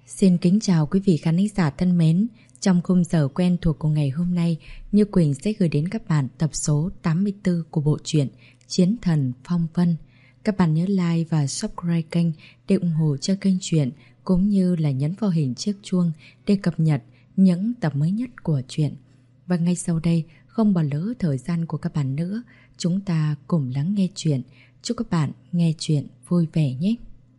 Xin kính chào quý vị khán giả thân mến. Trong khung giờ quen thuộc của ngày hôm nay, Như Quỳnh sẽ gửi đến các bạn tập số 84 của bộ truyện Chiến Thần Phong Vân. Các bạn nhớ like và subscribe kênh để ủng hộ cho kênh truyện, cũng như là nhấn vào hình chiếc chuông để cập nhật những tập mới nhất của truyện. Và ngay sau đây, không bỏ lỡ thời gian của các bạn nữa, chúng ta cùng lắng nghe truyện. Chúc các bạn nghe truyện vui vẻ nhé.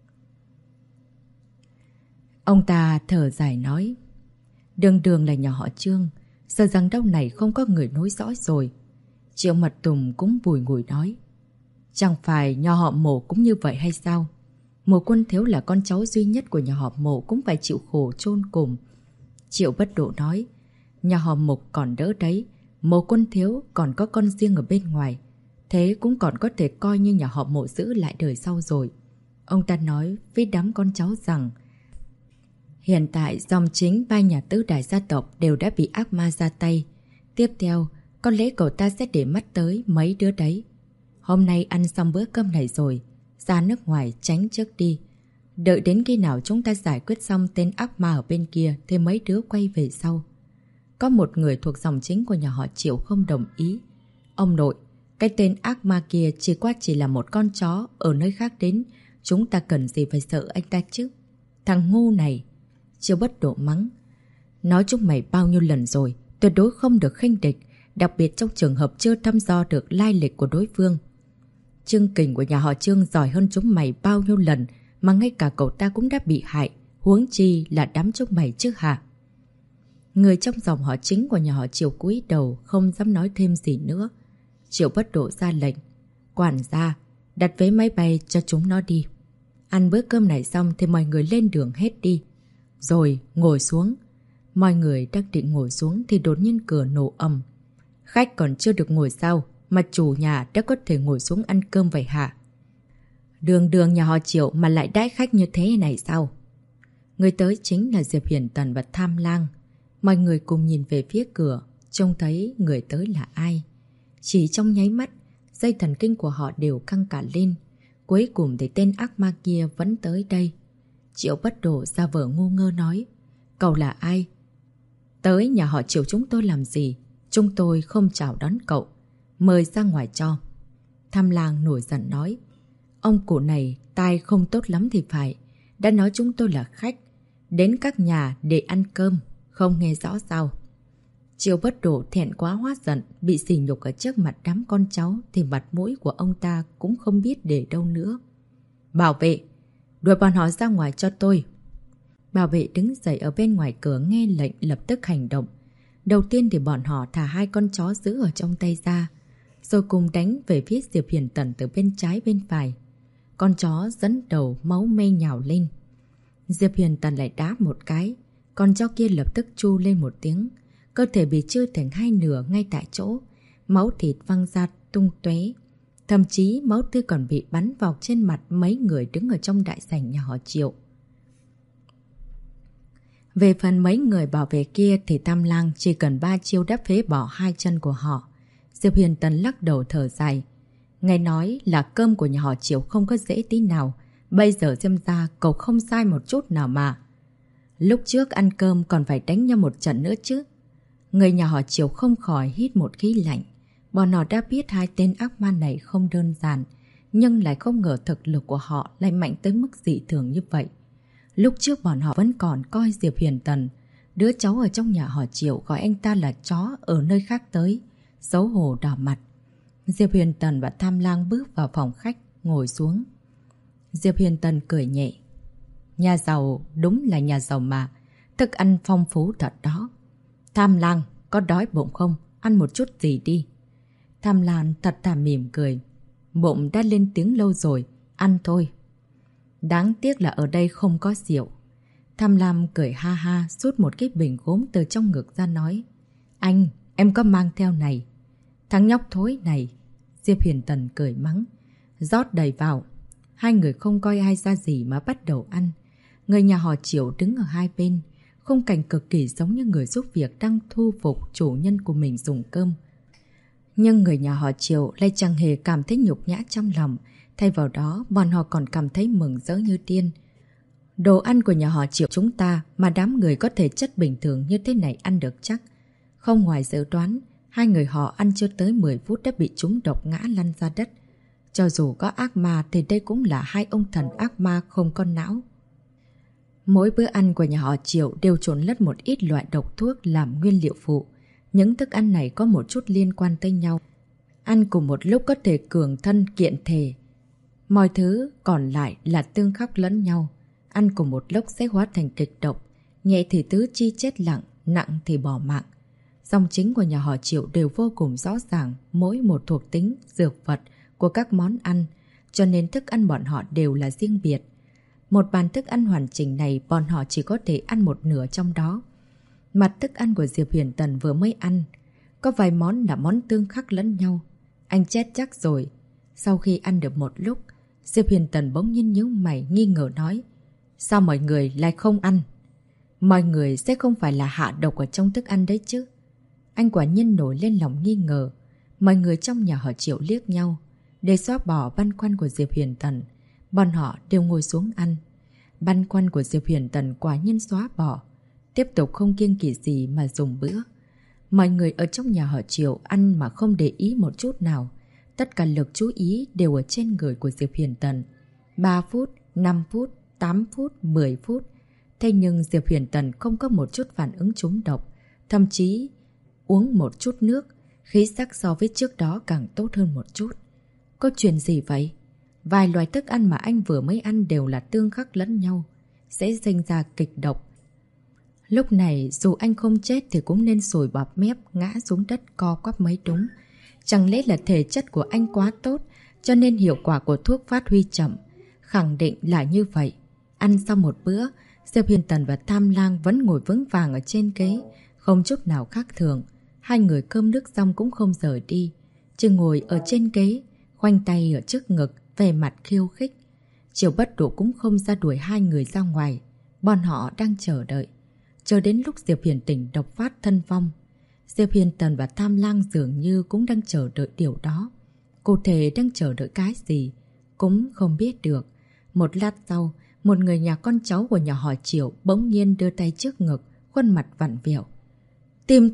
Ông ta thở dài nói: Đường Đường là nhà họ Trương, sợ rằng đâu này không có người nối dõi rồi. Triệu Mật Tùng cũng bùi ngùi nói: Chẳng phải nhà họ Mộ cũng như vậy hay sao? Mộ Quân Thiếu là con cháu duy nhất của nhà họ Mộ, cũng phải chịu khổ chôn cùng. Triệu Bất Độ nói: Nhà họ Mục còn đỡ đấy, Mộ Quân Thiếu còn có con riêng ở bên ngoài, thế cũng còn có thể coi như nhà họ Mộ giữ lại đời sau rồi. Ông ta nói với đám con cháu rằng hiện tại dòng chính ba nhà tứ đại gia tộc đều đã bị ác ma ra tay. Tiếp theo, có lẽ cậu ta sẽ để mắt tới mấy đứa đấy. Hôm nay ăn xong bữa cơm này rồi, ra nước ngoài tránh trước đi. Đợi đến khi nào chúng ta giải quyết xong tên ác ma ở bên kia thì mấy đứa quay về sau. Có một người thuộc dòng chính của nhà họ Triệu không đồng ý. Ông nội, cái tên ác ma kia chỉ là một con chó ở nơi khác đến, chúng ta cần gì phải sợ anh ta chứ? Thằng ngu này! Triệu Bất Độ mắng: Nói chúng mày bao nhiêu lần rồi, tuyệt đối không được khinh địch, đặc biệt trong trường hợp chưa thăm dò được lai lịch của đối phương. Trương Kình của nhà họ Trương giỏi hơn chúng mày bao nhiêu lần, mà ngay cả cậu ta cũng đã bị hại, huống chi là đám chúng mày chứ hả? Người trong dòng họ chính của nhà họ Triệu cúi đầu, không dám nói thêm gì nữa. Triệu Bất Độ ra lệnh: Quản gia, đặt vé máy bay cho chúng nó đi. Ăn bữa cơm này xong thì mọi người lên đường hết đi. Rồi ngồi xuống. Mọi người đang định ngồi xuống thì đột nhiên cửa nổ ầm. Khách còn chưa được ngồi sao mà chủ nhà đã có thể ngồi xuống ăn cơm vậy hả? Đường Đường nhà họ Triệu mà lại đãi khách như thế này sao? Người tới chính là Diệp Hiển Tần và Tham Lang. Mọi người cùng nhìn về phía cửa, trông thấy người tới là ai. Chỉ trong nháy mắt, dây thần kinh của họ đều căng cả lên. Cuối cùng thì tên ác ma kia vẫn tới đây. Triệu Bất Độ ra vờ ngu ngơ nói: Cậu là ai? Tới nhà họ Triệu chúng tôi làm gì? Chúng tôi không chào đón cậu. Mời ra ngoài cho. Tham Lang nổi giận nói: Ông cụ này tai không tốt lắm thì phải. Đã nói chúng tôi là khách, đến các nhà để ăn cơm, không nghe rõ sao? Triệu Bất Độ thẹn quá hóa giận, bị sỉ nhục ở trước mặt đám con cháu thì mặt mũi của ông ta cũng không biết để đâu nữa. Bảo vệ, đuổi bọn họ ra ngoài cho tôi. Bảo vệ đứng dậy ở bên ngoài cửa nghe lệnh lập tức hành động. Đầu tiên thì bọn họ thả hai con chó giữ ở trong tay ra, rồi cùng đánh về phía Diệp Hiển Tần từ bên trái bên phải. Con chó dẫn đầu máu me nhào lên. Diệp Hiển Tần lại đá một cái, con chó kia lập tức chu lên một tiếng, cơ thể bị chia thành hai nửa ngay tại chỗ, máu thịt văng ra tung tóe. Thậm chí máu tươi còn bị bắn vào trên mặt mấy người đứng ở trong đại sảnh nhà họ Triệu. Về phần mấy người bảo vệ kia thì Tam Lang chỉ cần 3 chiêu đã phế bỏ hai chân của họ. Diệp Hiền Tần lắc đầu thở dài. Nghe nói là cơm của nhà họ Triệu không có dễ tí nào, bây giờ xem ra cậu không sai một chút nào mà. Lúc trước ăn cơm còn phải đánh nhau một trận nữa chứ. Người nhà họ Triệu không khỏi hít một khí lạnh. Bọn họ đã biết hai tên ác ma này không đơn giản, nhưng lại không ngờ thực lực của họ lại mạnh tới mức dị thường như vậy. Lúc trước bọn họ vẫn còn coi Diệp Hiền Tần, đứa cháu ở trong nhà họ Triệu, gọi anh ta là chó ở nơi khác tới, xấu hổ đỏ mặt. Diệp Hiền Tần và Tham Lang bước vào phòng khách, ngồi xuống. Diệp Hiền Tần cười nhẹ. Nhà giàu đúng là nhà giàu mà, thức ăn phong phú thật đó. Tham Lang, có đói bụng không? Ăn một chút gì đi. Tham Lang thật thà mỉm cười. Bụng đã lên tiếng lâu rồi, ăn thôi. Đáng tiếc là ở đây không có rượu. Tham Lam cười ha ha, rút một cái bình gốm từ trong ngực ra nói: Anh, em có mang theo này. Thằng nhóc thối này. Diệp Hiền Tần cười mắng. Rót đầy vào. Hai người không coi ai ra gì mà bắt đầu ăn. Người nhà họ Triệu đứng ở hai bên. Khung cảnh cực kỳ giống như người giúp việc đang thu phục chủ nhân của mình dùng cơm. Nhưng người nhà họ Triệu lại chẳng hề cảm thấy nhục nhã trong lòng. Thay vào đó, bọn họ còn cảm thấy mừng rỡ như điên. Đồ ăn của nhà họ Triệu chúng ta mà đám người có thể chất bình thường như thế này ăn được chắc. Không ngoài dự đoán, hai người họ ăn chưa tới 10 phút đã bị trúng độc ngã lăn ra đất. Cho dù có ác ma thì đây cũng là hai ông thần ác ma không có não. Mỗi bữa ăn của nhà họ Triệu đều trộn lẫn một ít loại độc thuốc làm nguyên liệu phụ. Những thức ăn này có một chút liên quan tới nhau. Ăn cùng một lúc có thể cường thân kiện thể. Mọi thứ còn lại là tương khắc lẫn nhau. Ăn cùng một lúc sẽ hóa thành kịch độc. Nhẹ thì tứ chi chết lặng, nặng thì bỏ mạng. Dòng chính của nhà họ Triệu đều vô cùng rõ ràng mỗi một thuộc tính, dược vật của các món ăn. Cho nên thức ăn bọn họ đều là riêng biệt. Một bàn thức ăn hoàn chỉnh này bọn họ chỉ có thể ăn một nửa trong đó. Mặt thức ăn của Diệp Huyền Tần vừa mới ăn. Có vài món là món tương khắc lẫn nhau. Anh chết chắc rồi. Sau khi ăn được một lúc, Diệp Huyền Tần bỗng nhiên nhíu mày nghi ngờ nói. Sao mọi người lại không ăn? Mọi người sẽ không phải là hạ độc ở trong thức ăn đấy chứ? Anh quả nhiên nổi lên lòng nghi ngờ. Mọi người trong nhà họ Triệu liếc nhau. Để xóa bỏ băn khoăn của Diệp Huyền Tần, bọn họ đều ngồi xuống ăn. Băn khoăn của Diệp Huyền Tần quả nhiên xóa bỏ. Tiếp tục không kiêng kỵ gì mà dùng bữa. Mọi người ở trong nhà họ Triệu ăn mà không để ý một chút nào. Tất cả lực chú ý đều ở trên người của Diệp Huyền Tần. 3 phút, 5 phút, 8 phút, 10 phút. Thế nhưng Diệp Huyền Tần không có một chút phản ứng trúng độc. Thậm chí uống một chút nước, khí sắc so với trước đó càng tốt hơn một chút. Có chuyện gì vậy? Vài loại thức ăn mà anh vừa mới ăn đều là tương khắc lẫn nhau, sẽ sinh ra kịch độc. Lúc này dù anh không chết thì cũng nên sùi bọt mép ngã xuống đất co quắp mấy đúng. Chẳng lẽ là thể chất của anh quá tốt cho nên hiệu quả của thuốc phát huy chậm? Khẳng định là như vậy. Ăn sau một bữa, Diệp Huyền Tần và Tham Lang vẫn ngồi vững vàng ở trên ghế, không chút nào khác thường. Hai người cơm nước xong cũng không rời đi, chỉ ngồi ở trên ghế, khoanh tay ở trước ngực, vẻ mặt khiêu khích. Triệu Bất Độ cũng không ra đuổi hai người ra ngoài. Bọn họ đang chờ đợi. Chờ đến lúc Diệp Huyền Tĩnh độc phát thân vong. Diệp Huyền Tần và Tham Lang dường như cũng đang chờ đợi điều đó. Cụ thể đang chờ đợi cái gì cũng không biết được. Một lát sau, một người nhà con cháu của nhà họ Triệu bỗng nhiên đưa tay trước ngực, khuôn mặt vặn vẹo. Tìm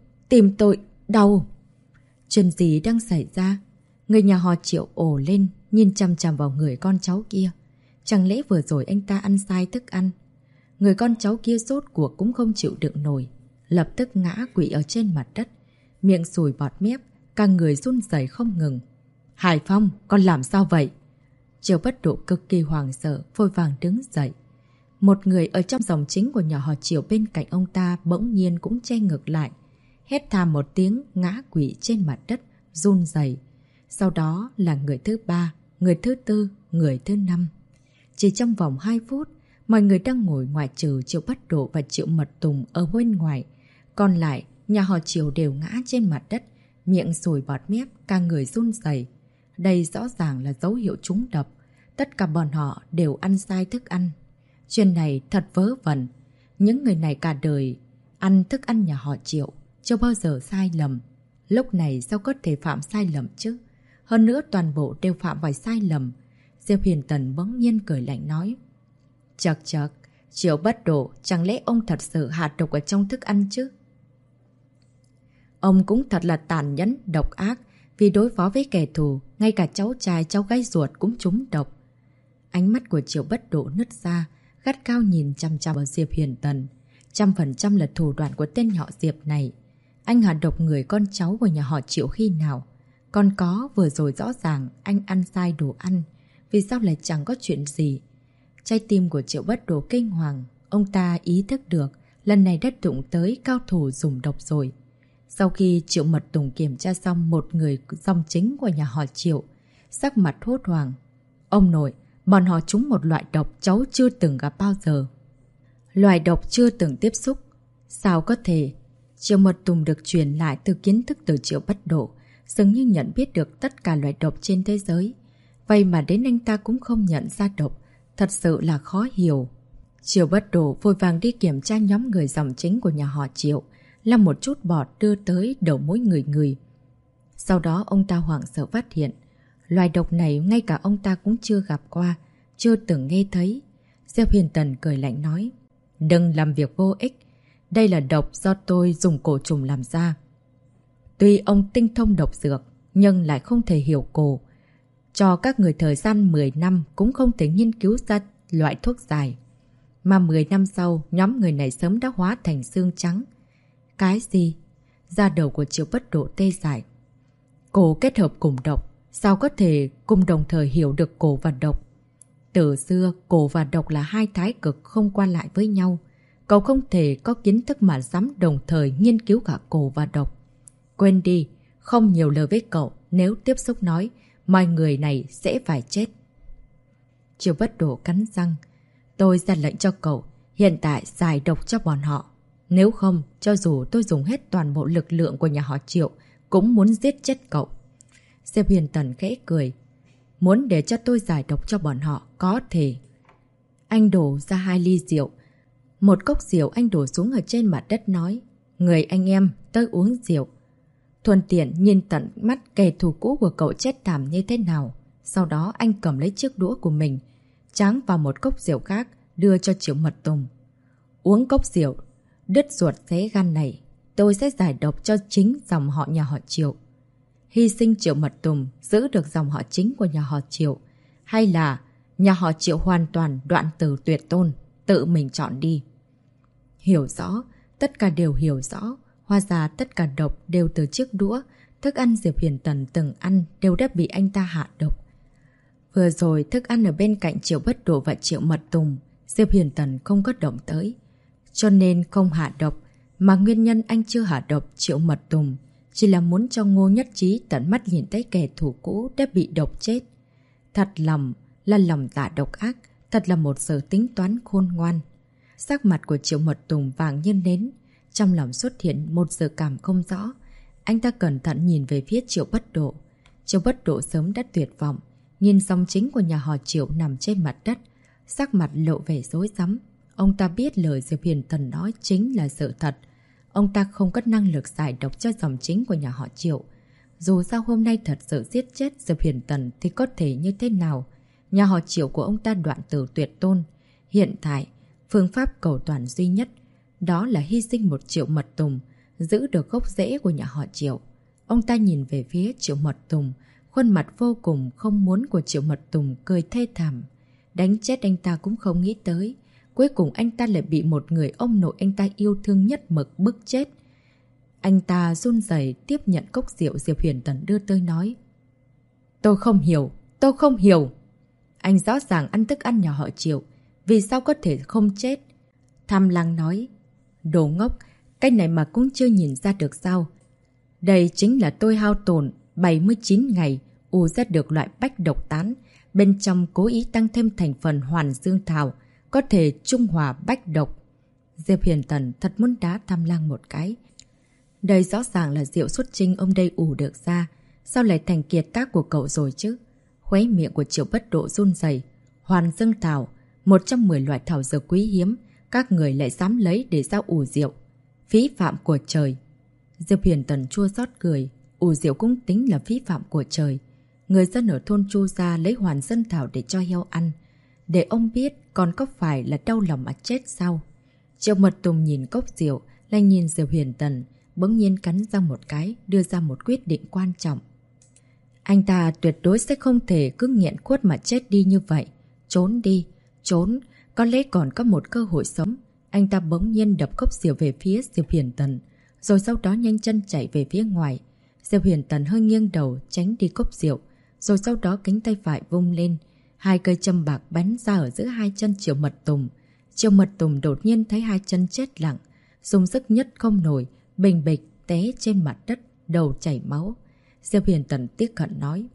tôi, đau. Chuyện gì đang xảy ra? Người nhà họ Triệu ồ lên, nhìn chằm chằm vào người con cháu kia. Chẳng lẽ vừa rồi anh ta ăn sai thức ăn? Người con cháu kia rốt cuộc cũng không chịu đựng nổi, lập tức ngã quỵ ở trên mặt đất, miệng sùi bọt mép, cả người run rẩy không ngừng. Hải Phong, con làm sao vậy? Triệu Bất Độ cực kỳ hoảng sợ, vội vàng đứng dậy. Một người ở trong dòng chính của nhà họ Triệu bên cạnh ông ta bỗng nhiên cũng che ngược lại, hét thảm một tiếng ngã quỵ trên mặt đất, run rẩy. Sau đó là người thứ ba, người thứ tư, người thứ năm. Chỉ trong vòng 2 phút, mọi người đang ngồi ngoại trừ Triệu Bất Độ và Triệu Mật Tùng ở bên ngoài. Còn lại, nhà họ Triệu đều ngã trên mặt đất, miệng sùi bọt mép, cả người run rẩy. Đây rõ ràng là dấu hiệu trúng độc. Tất cả bọn họ đều ăn sai thức ăn. Chuyện này thật vớ vẩn. Những người này cả đời ăn thức ăn nhà họ Triệu, chưa bao giờ sai lầm. Lúc này sao có thể phạm sai lầm chứ? Hơn nữa toàn bộ đều phạm phải sai lầm. Diệp Huyền Tần bỗng nhiên cười lạnh nói. Chậc chậc, Triệu Bất Độ, chẳng lẽ ông thật sự hạ độc ở trong thức ăn chứ? Ông cũng thật là tàn nhẫn, độc ác. Vì đối phó với kẻ thù, ngay cả cháu trai, cháu gái ruột cũng trúng độc. Ánh mắt của Triệu Bất Độ nứt ra, gắt cao nhìn chằm chằm vào Diệp Huyền Tần. 100% là thủ đoạn của tên họ Diệp này. Anh hạ độc người con cháu của nhà họ Triệu khi nào? Còn có, vừa rồi rõ ràng anh ăn sai đồ ăn. Vì sao lại chẳng có chuyện gì? Trái tim của Triệu Bất Độ kinh hoàng. Ông ta ý thức được lần này đã đụng tới cao thủ dùng độc rồi. Sau khi Triệu Mật Tùng kiểm tra xong một người dòng chính của nhà họ Triệu, sắc mặt hốt hoảng. Ông nội, bọn họ trúng một loại độc cháu chưa từng gặp bao giờ. Loại độc chưa từng tiếp xúc. Sao có thể? Triệu Mật Tùng được truyền lại từ kiến thức từ Triệu Bất Độ, dường như nhận biết được tất cả loại độc trên thế giới. Vậy mà đến anh ta cũng không nhận ra độc, thật sự là khó hiểu. Triệu Bất Độ vội vàng đi kiểm tra nhóm người dòng chính của nhà họ Triệu, làm một chút bọt đưa tới đầu mỗi người. Sau đó ông ta hoảng sợ phát hiện, loài độc này ngay cả ông ta cũng chưa gặp qua, chưa từng nghe thấy. Diệp Huyền Tần cười lạnh nói. Đừng làm việc vô ích. Đây là độc do tôi dùng cổ trùng làm ra. Tuy ông tinh thông độc dược, nhưng lại không thể hiểu cổ. Cho các người thời gian 10 năm cũng không thể nghiên cứu ra loại thuốc giải. Mà 10 năm sau, nhóm người này sớm đã hóa thành xương trắng. Cái gì? Da đầu của Triệu Bất Độ tê dại. Cổ kết hợp cùng độc, sao có thể cùng đồng thời hiểu được cổ và độc? Từ xưa, cổ và độc là hai thái cực không qua lại với nhau. Cậu không thể có kiến thức mà dám đồng thời nghiên cứu cả cổ và độc. Quên đi, không nhiều lời với cậu, nếu tiếp xúc nói, mọi người này sẽ phải chết. Triệu Bất Độ cắn răng. Tôi ra lệnh cho cậu, hiện tại giải độc cho bọn họ. Nếu không, cho dù tôi dùng hết toàn bộ lực lượng của nhà họ Triệu, cũng muốn giết chết cậu. Diệp Huyền Tần khẽ cười. Muốn để cho tôi giải độc cho bọn họ, có thể. Anh đổ ra 2 ly rượu. Một cốc rượu anh đổ xuống ở trên mặt đất nói. Người anh em, tôi uống rượu. Thuần tiện nhìn tận mắt kẻ thù cũ của cậu chết thảm như thế nào. Sau đó anh cầm lấy chiếc đũa của mình, tráng vào một cốc rượu khác, đưa cho Triệu Mật Tùng. Uống cốc rượu, đứt ruột xé gan này, tôi sẽ giải độc cho chính dòng họ nhà họ Triệu. Hy sinh Triệu Mật Tùng, giữ được dòng họ chính của nhà họ Triệu. Hay là nhà họ Triệu hoàn toàn đoạn tử tuyệt tôn, tự mình chọn đi. Hiểu rõ, tất cả đều hiểu rõ. Hóa ra tất cả độc đều từ chiếc đũa. Thức ăn Diệp Huyền Tần từng ăn đều đã bị anh ta hạ độc. Vừa rồi thức ăn ở bên cạnh Triệu Bất Độ và Triệu Mật Tùng, Diệp Huyền Tần không có động tới. Cho nên không hạ độc. Mà nguyên nhân anh chưa hạ độc Triệu Mật Tùng chỉ là muốn cho Ngô Nhất Trí tận mắt nhìn thấy kẻ thù cũ đã bị độc chết. Thật lòng là lòng dạ độc ác. Thật là một sự tính toán khôn ngoan. Sắc mặt của Triệu Mật Tùng vàng như nến. Trong lòng xuất hiện một dự cảm không rõ. Anh ta cẩn thận nhìn về phía Triệu Bất Độ. Triệu Bất Độ sớm đã tuyệt vọng. Nhìn dòng chính của nhà họ Triệu nằm trên mặt đất. Sắc mặt lộ vẻ rối rắm. Ông ta biết lời Diệp Huyền Tần nói chính là sự thật. Ông ta không có năng lực giải độc cho dòng chính của nhà họ Triệu. Dù sao hôm nay thật sự giết chết Diệp Huyền Tần thì có thể như thế nào? Nhà họ Triệu của ông ta đoạn tử tuyệt tôn. Hiện tại, phương pháp cầu toàn duy nhất đó là hy sinh một Triệu Mật Tùng, giữ được gốc rễ của nhà họ Triệu. Ông ta nhìn về phía Triệu Mật Tùng, khuôn mặt vô cùng không muốn của Triệu Mật Tùng cười thê thảm. Đánh chết anh ta cũng không nghĩ tới. Cuối cùng anh ta lại bị một người ông nội anh ta yêu thương nhất mực bức chết. Anh ta run rẩy tiếp nhận cốc rượu Diệp Huyền Tần đưa tới nói. Tôi không hiểu, tôi không hiểu. Anh rõ ràng ăn thức ăn nhà họ Triệu, vì sao có thể không chết? Tham Lang nói. Đồ ngốc, cái này mà cũng chưa nhìn ra được sao? Đây chính là tôi hao tổn 79 ngày ủ ra được loại bách độc tán, bên trong cố ý tăng thêm thành phần hoàn dương thảo, có thể trung hòa bách độc. Diệp Huyền Tần thật muốn đá Tham Lang một cái. Đây rõ ràng là rượu xuất trinh ông đây ủ được ra, sao lại thành kiệt tác của cậu rồi chứ? Khóe miệng của Triệu Bất Độ run rẩy. Hoàn dương thảo, 110 loại thảo dược quý hiếm, các người lại dám lấy để giao ủ rượu. Phí phạm của trời. Diệp Huyền Tần chua xót cười. Ủ rượu cũng tính là phí phạm của trời. Người dân ở thôn Chu Gia lấy hoàn dân thảo để cho heo ăn. Để ông biết còn có phải là đau lòng mà chết sao? Triệu Mật Tùng nhìn cốc rượu, lại nhìn Diệp Huyền Tần, bỗng nhiên cắn răng một cái, đưa ra một quyết định quan trọng. Anh ta tuyệt đối sẽ không thể cứ nghẹn khuất mà chết đi như vậy. Trốn đi, trốn, có lẽ còn có một cơ hội sống. Anh ta bỗng nhiên đập cốc rượu về phía Diệp Huyền Tần, rồi sau đó nhanh chân chạy về phía ngoài. Diệp Huyền Tần hơi nghiêng đầu tránh đi cốc rượu, rồi sau đó cánh tay phải vung lên. 2 cây châm bạc bắn ra ở giữa 2 chân Triệu Mật Tùng. Triệu Mật Tùng đột nhiên thấy 2 chân chết lặng, dùng sức nhất không nổi, bình bịch té trên mặt đất, đầu chảy máu. Diệp Huyền Tần tiếc hận nói.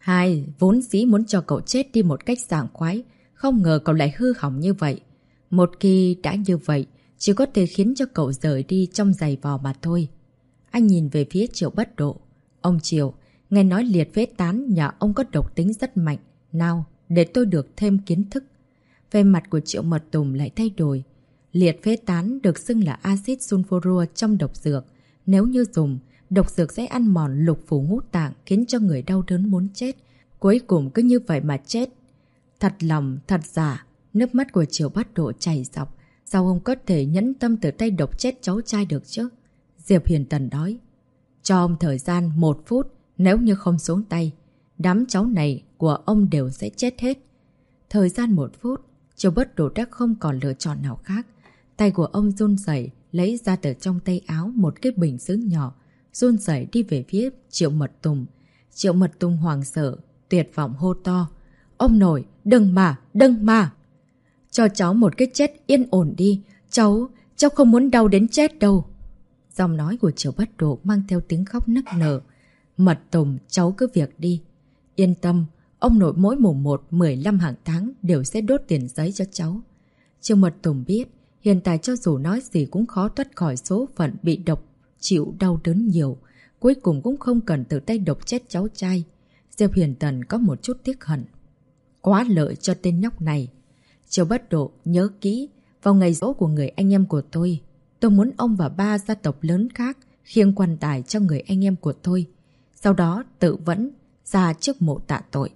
Vốn dĩ muốn cho cậu chết đi một cách sảng khoái, không ngờ cậu lại hư hỏng như vậy. Một khi đã như vậy, chỉ có thể khiến cho cậu rời đi trong giày vò mà thôi. Anh nhìn về phía Triệu Bất Độ. Ông Triệu, nghe nói liệt phế tán nhà ông có độc tính rất mạnh. Nào, để tôi được thêm kiến thức. Về mặt của Triệu Mật Tùng lại thay đổi. Liệt phế tán được xưng là axit sulfurua trong độc dược. Nếu như dùng, độc dược sẽ ăn mòn lục phủ ngũ tạng, khiến cho người đau đớn muốn chết. Cuối cùng cứ như vậy mà chết. Thật lòng, thật giả. Nước mắt của Triệu Bát Độ chảy dọc. Sao ông có thể nhẫn tâm từ tay độc chết cháu trai được chứ? Diệp Huyền Tần nói. Cho ông thời gian 1 phút, nếu như không xuống tay, đám cháu này của ông đều sẽ chết hết. Thời gian 1 phút, Triệu Bát Độ đã không còn lựa chọn nào khác. Tay của ông run rẩy lấy ra từ trong tay áo một cái bình sứ nhỏ, run rẩy đi về phía Triệu Mật Tùng. Triệu Mật Tùng hoảng sợ, tuyệt vọng hô to. Ông nội, đừng mà! Cho cháu một cái chết yên ổn đi. Cháu không muốn đau đến chết đâu. Giọng nói của Triệu Bát Độ mang theo tiếng khóc nức nở. Mật Tùng, cháu cứ việc đi. Yên tâm, ông nội mỗi mùng 1, 15 hàng tháng đều sẽ đốt tiền giấy cho cháu. Triệu Mật Tùng biết, hiện tại cho dù nói gì cũng khó thoát khỏi số phận bị độc, chịu đau đớn nhiều. Cuối cùng cũng không cần tự tay độc chết cháu trai. Diệp Huyền Tần có một chút tiếc hận. Quá lợi cho tên nhóc này. Triệu Bát Độ nhớ kỹ, vào ngày giỗ của người anh em của tôi muốn ông và 3 gia tộc lớn khác khiêng quan tài cho người anh em của tôi. Sau đó tự vẫn ra trước mộ tạ tội.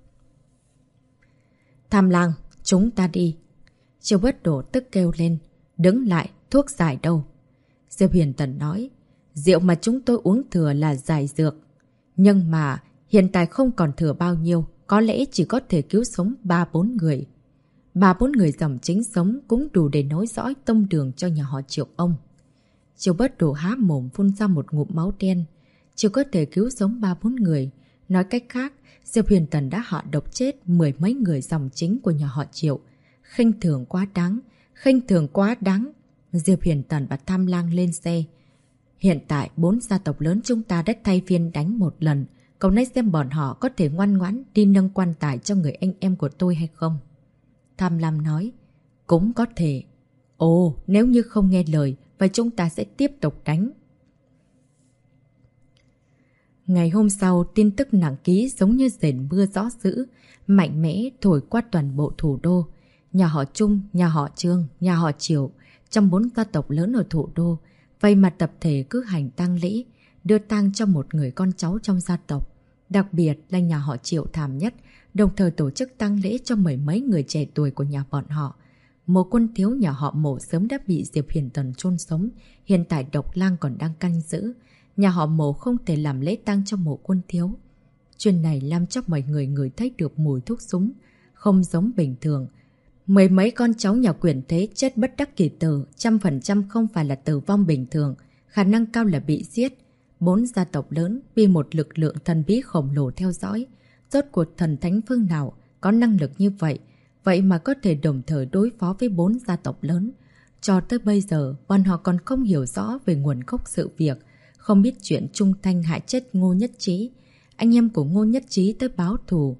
Tham lang, chúng ta đi. Triệu Bát Độ tức kêu lên. Đứng lại, thuốc giải đâu? Diệp Huyền Tần nói. Rượu mà chúng tôi uống thừa là giải dược. Nhưng mà hiện tại không còn thừa bao nhiêu. Có lẽ chỉ có thể cứu sống 3-4 người. 3-4 người dòng chính sống cũng đủ để nối dõi tông đường cho nhà họ Triệu ông. Triệu Bát Độ há mồm phun ra một ngụm máu đen. Chỉ có thể cứu sống 3-4 người. Nói cách khác, Diệp Huyền Tần đã hạ độc chết 10 mấy người dòng chính của nhà họ Triệu. Khinh thường quá đáng. Diệp Huyền Tần và Tham Lang lên xe. Hiện tại 4 gia tộc lớn chúng ta đã thay phiên đánh một lần. Cậu nói xem bọn họ có thể ngoan ngoãn đi nâng quan tài cho người anh em của tôi hay không? Tham Lam nói. Cũng có thể. Ồ, nếu như không nghe lời, vậy chúng ta sẽ tiếp tục đánh. Ngày hôm sau, tin tức nặng ký giống như rền mưa gió dữ, mạnh mẽ thổi qua toàn bộ thủ đô. Nhà họ Trung, nhà họ Trương, nhà họ Triệu, trong 4 gia tộc lớn ở thủ đô, vây mặt tập thể cử hành tang lễ, đưa tang cho một người con cháu trong gia tộc. Đặc biệt là nhà họ Triệu thảm nhất, đồng thời tổ chức tang lễ cho mười mấy người trẻ tuổi của nhà bọn họ. Mộ Quân Thiếu nhà họ Mộ sớm đã bị Diệp Huyền Tần chôn sống, hiện tại Độc Lang còn đang canh giữ. Nhà họ Mộ không thể làm lễ tang cho Mộ Quân Thiếu. Chuyện này làm cho mọi người ngửi thấy được mùi thuốc súng, không giống bình thường. Mười mấy con cháu nhà quyền thế chết bất đắc kỳ tử, 100% không phải là tử vong bình thường, khả năng cao là bị giết. 4 gia tộc lớn bị một lực lượng thần bí khổng lồ theo dõi. Rốt cuộc thần thánh phương nào có năng lực như vậy, vậy mà có thể đồng thời đối phó với 4 gia tộc lớn. Cho tới bây giờ, bọn họ còn không hiểu rõ về nguồn gốc sự việc, không biết chuyện Trung Thanh hại chết Ngô Nhất Trí. Anh em của Ngô Nhất Trí tới báo thù.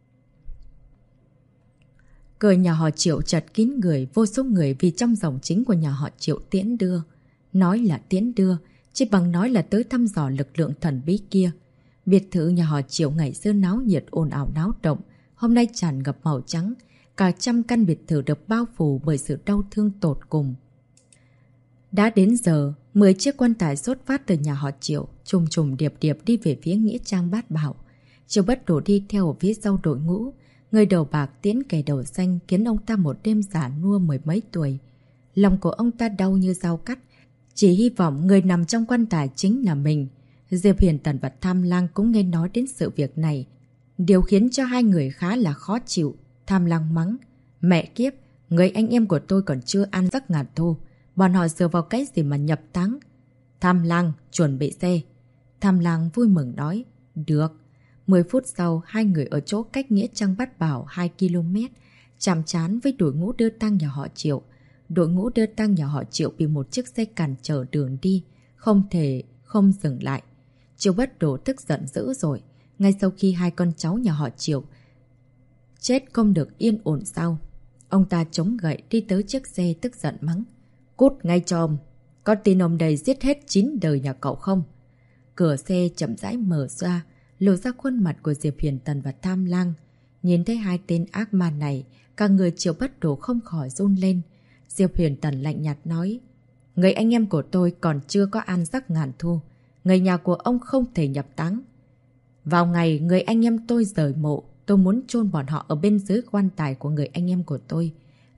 Cửa nhà họ Triệu chật kín người, vô số người vì trong dòng chính của nhà họ Triệu tiễn đưa. Nói là tiễn đưa, chỉ bằng nói là tới thăm dò lực lượng thần bí kia. Biệt thự nhà họ Triệu ngày xưa náo nhiệt ồn ào náo động, hôm nay tràn ngập màu trắng. Cả trăm căn biệt thự được bao phủ bởi sự đau thương tột cùng. Đã đến giờ, 10 chiếc quan tài xuất phát từ nhà họ Triệu, trùng trùng điệp điệp đi về phía Nghĩa Trang Bát Bảo. Triệu Bát Độ đi theo ở phía sau đội ngũ. Người đầu bạc tiễn kẻ đầu xanh khiến ông ta một đêm già nua 10 mấy tuổi. Lòng của ông ta đau như dao cắt, chỉ hy vọng người nằm trong quan tài chính là mình. Diệp Huyền Tần và Tham Lang cũng nghe nói đến sự việc này. Điều khiến cho hai người khá là khó chịu. Tham Lang mắng. Mẹ kiếp, người anh em của tôi còn chưa ăn giấc ngàn thu. Bọn họ dựa vào cái gì mà nhập táng? Tham Lang, chuẩn bị xe. Tham Lang vui mừng nói. Được. 10 phút sau, hai người ở chỗ cách Nghĩa Trang Bát Bảo 2 km, chạm trán với đội ngũ đưa tang nhà họ Triệu. Đội ngũ đưa tang nhà họ Triệu bị một chiếc xe cản trở đường đi, không thể không dừng lại. Triệu Bát Độ tức giận dữ rồi. Ngay sau khi hai con cháu nhà họ Triệu chết không được yên ổn sao? Ông ta chống gậy đi tới chiếc xe tức giận mắng. Cút ngay cho ông. Có tin ông đây giết hết 9 đời nhà cậu không? Cửa xe chậm rãi mở ra, lộ ra khuôn mặt của Diệp Huyền Tần và Tham Lang. Nhìn thấy hai tên ác ma này, cả người Triệu Bát Độ không khỏi run lên. Diệp Huyền Tần lạnh nhạt nói. Người anh em của tôi còn chưa có ăn giấc ngàn thu. Người nhà của ông không thể nhập táng. Vào ngày người anh em tôi rời mộ, tôi muốn chôn bọn họ ở bên dưới quan tài của người anh em của tôi.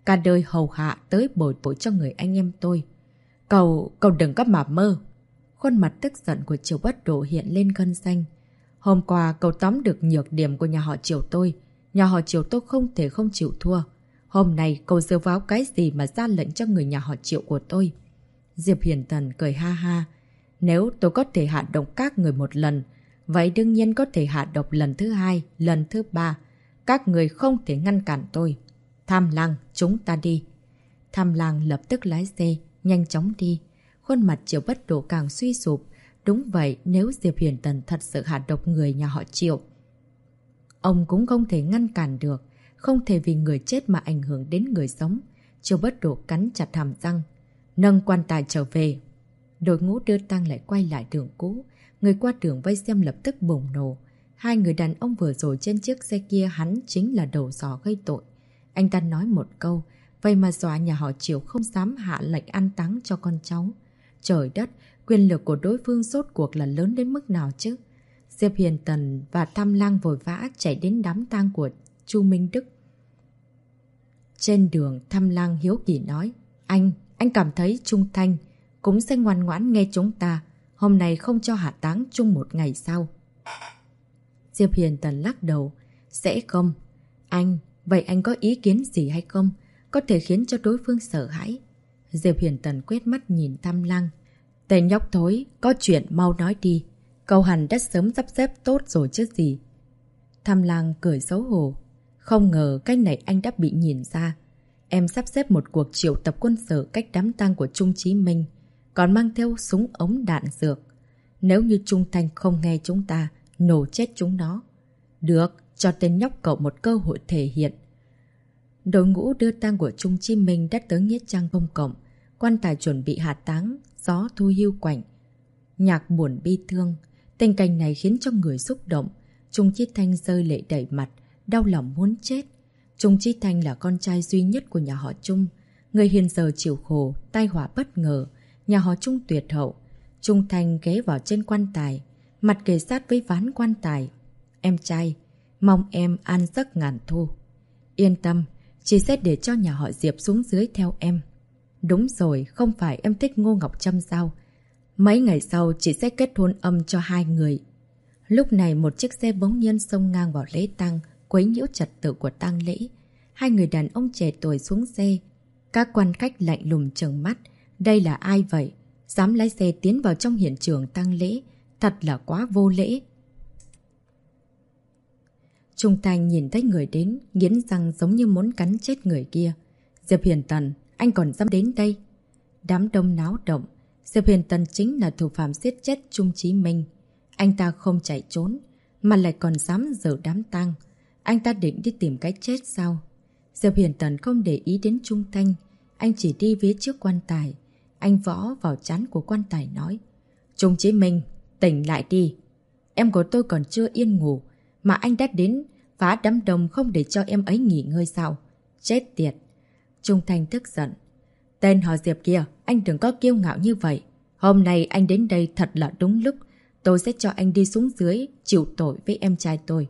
cả đời hầu hạ tới bồi bổ cho người anh em tôi. Cậu đừng có mà mơ. Khuôn mặt tức giận của Triều Bất Độ hiện lên gân xanh. Hôm qua cậu tóm được nhược điểm của nhà họ Triều tôi. Nhà họ Triều tôi không thể không chịu thua. Hôm nay cậu dựa vào cái gì mà ra lệnh cho người nhà họ Triệu của tôi? Diệp Hiền Tần cười ha ha. Nếu tôi có thể hạ độc các người một lần, vậy đương nhiên có thể hạ độc lần thứ hai, lần thứ ba. Các người không thể ngăn cản tôi. Tham Lang, chúng ta đi. Tham Lang lập tức lái xe, nhanh chóng đi. Khuôn mặt Triệu Bất Độ càng suy sụp. Đúng vậy, nếu Diệp Hiền Tần thật sự hạ độc người nhà họ Triệu, ông cũng không thể ngăn cản được. Không thể vì người chết mà ảnh hưởng đến người sống. Triệu Bất Độ cắn chặt hàm răng. Nâng quan tài trở về. Đội ngũ đưa tang lại quay lại đường cũ. Người qua đường vây xem lập tức bùng nổ. Hai người đàn ông vừa rồi trên chiếc xe kia hắn chính là đầu sỏ gây tội. Anh ta nói một câu, vậy mà dọa nhà họ Triệu không dám hạ lệnh an táng cho con cháu. Trời đất, quyền lực của đối phương rốt cuộc là lớn đến mức nào chứ? Diệp Hiền Tần và Tham Lang vội vã chạy đến đám tang của Chu Minh Đức. Trên đường, Tham Lang hiếu kỳ nói, anh cảm thấy Trung Thanh cũng sẽ ngoan ngoãn nghe chúng ta. Hôm nay không cho hạ táng chung một ngày sau. Diệp Hiền Tần lắc đầu, sẽ không. Vậy anh có ý kiến gì hay không? Có thể khiến cho đối phương sợ hãi. Diệp Hiền Tần quét mắt nhìn Tham Lang. Tên nhóc thối, có chuyện mau nói đi. Cậu hẳn đã sớm sắp xếp tốt rồi chứ gì. Tham Lang cười xấu hổ. Không ngờ cái này anh đã bị nhìn ra. Em sắp xếp một cuộc triệu tập quân sự cách đám tang của Trung Chí Minh, còn mang theo súng ống đạn dược. Nếu như Trung Thanh không nghe chúng ta, nổ chết chúng nó. Được, cho tên nhóc cậu một cơ hội thể hiện. Đội ngũ đưa tang của Trung Chí Minh đã tới nghĩa trang công cộng. Quan tài chuẩn bị hạ táng, gió thu hiu quạnh. Nhạc buồn bi thương. Tình cảnh này khiến cho người xúc động. Trung Chí Thanh rơi lệ đầy mặt, đau lòng muốn chết. Trung Chí Thanh là con trai duy nhất của nhà họ Trung. Người hiện giờ chịu khổ, tai họa bất ngờ. Nhà họ Trung tuyệt hậu. Trung Thanh ghé vào trên quan tài, mặt kề sát với ván quan tài. Em trai, mong em an giấc ngàn thu. Yên tâm, chị sẽ để cho nhà họ Diệp xuống dưới theo em. Đúng rồi, không phải em thích Ngô Ngọc Trâm sao? Mấy ngày sau chị sẽ kết hôn âm cho hai người. Lúc này một chiếc xe bỗng nhiên xông ngang vào lễ tang, quấy nhiễu trật tự của tang lễ. Hai người đàn ông trẻ tuổi xuống xe. Các quan khách lạnh lùng trừng mắt. Đây là ai vậy? Dám lái xe tiến vào trong hiện trường tang lễ. Thật là quá vô lễ. Trung Thanh nhìn thấy người đến, nghiến răng giống như muốn cắn chết người kia. Diệp Hiền Tần, anh còn dám đến đây? Đám đông náo động. Diệp Hiền Tần chính là thủ phạm giết chết Trung Chí Minh. Anh ta không chạy trốn, mà lại còn dám dở đám tang. Anh ta định đi tìm cái chết sao? Diệp Hiền Tần không để ý đến Trung Thanh. Anh chỉ đi phía trước quan tài. Anh võ vào trán của quan tài nói. Trung Chí Minh, tỉnh lại đi. Em của tôi còn chưa yên ngủ, mà anh đã đến phá đám đông không để cho em ấy nghỉ ngơi sao? Chết tiệt. Trung Thanh tức giận. Tên họ Diệp kia, anh đừng có kiêu ngạo như vậy. Hôm nay anh đến đây thật là đúng lúc. Tôi sẽ cho anh đi xuống dưới, chịu tội với em trai tôi.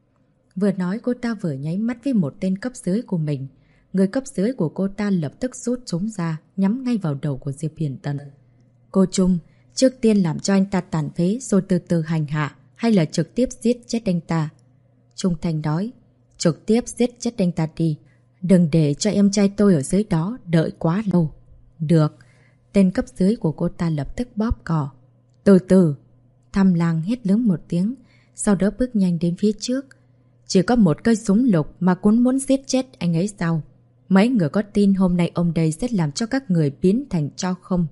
Vừa nói cô ta vừa nháy mắt với một tên cấp dưới của mình. Người cấp dưới của cô ta lập tức rút súng ra, nhắm ngay vào đầu của Diệp Hiền Tần. Cô Trung, trước tiên làm cho anh ta tàn phế rồi từ từ hành hạ, hay là trực tiếp giết chết anh ta? Trung Thanh nói, trực tiếp giết chết anh ta đi. Đừng để cho em trai tôi ở dưới đó đợi quá lâu. Được. Tên cấp dưới của cô ta lập tức bóp cò. Từ từ. Tham Lang hét lớn một tiếng, sau đó bước nhanh đến phía trước. Chỉ có một cây súng lục mà cũng muốn giết chết anh ấy sao? Mấy người có tin hôm nay ông đây sẽ làm cho các người biến thành tro không?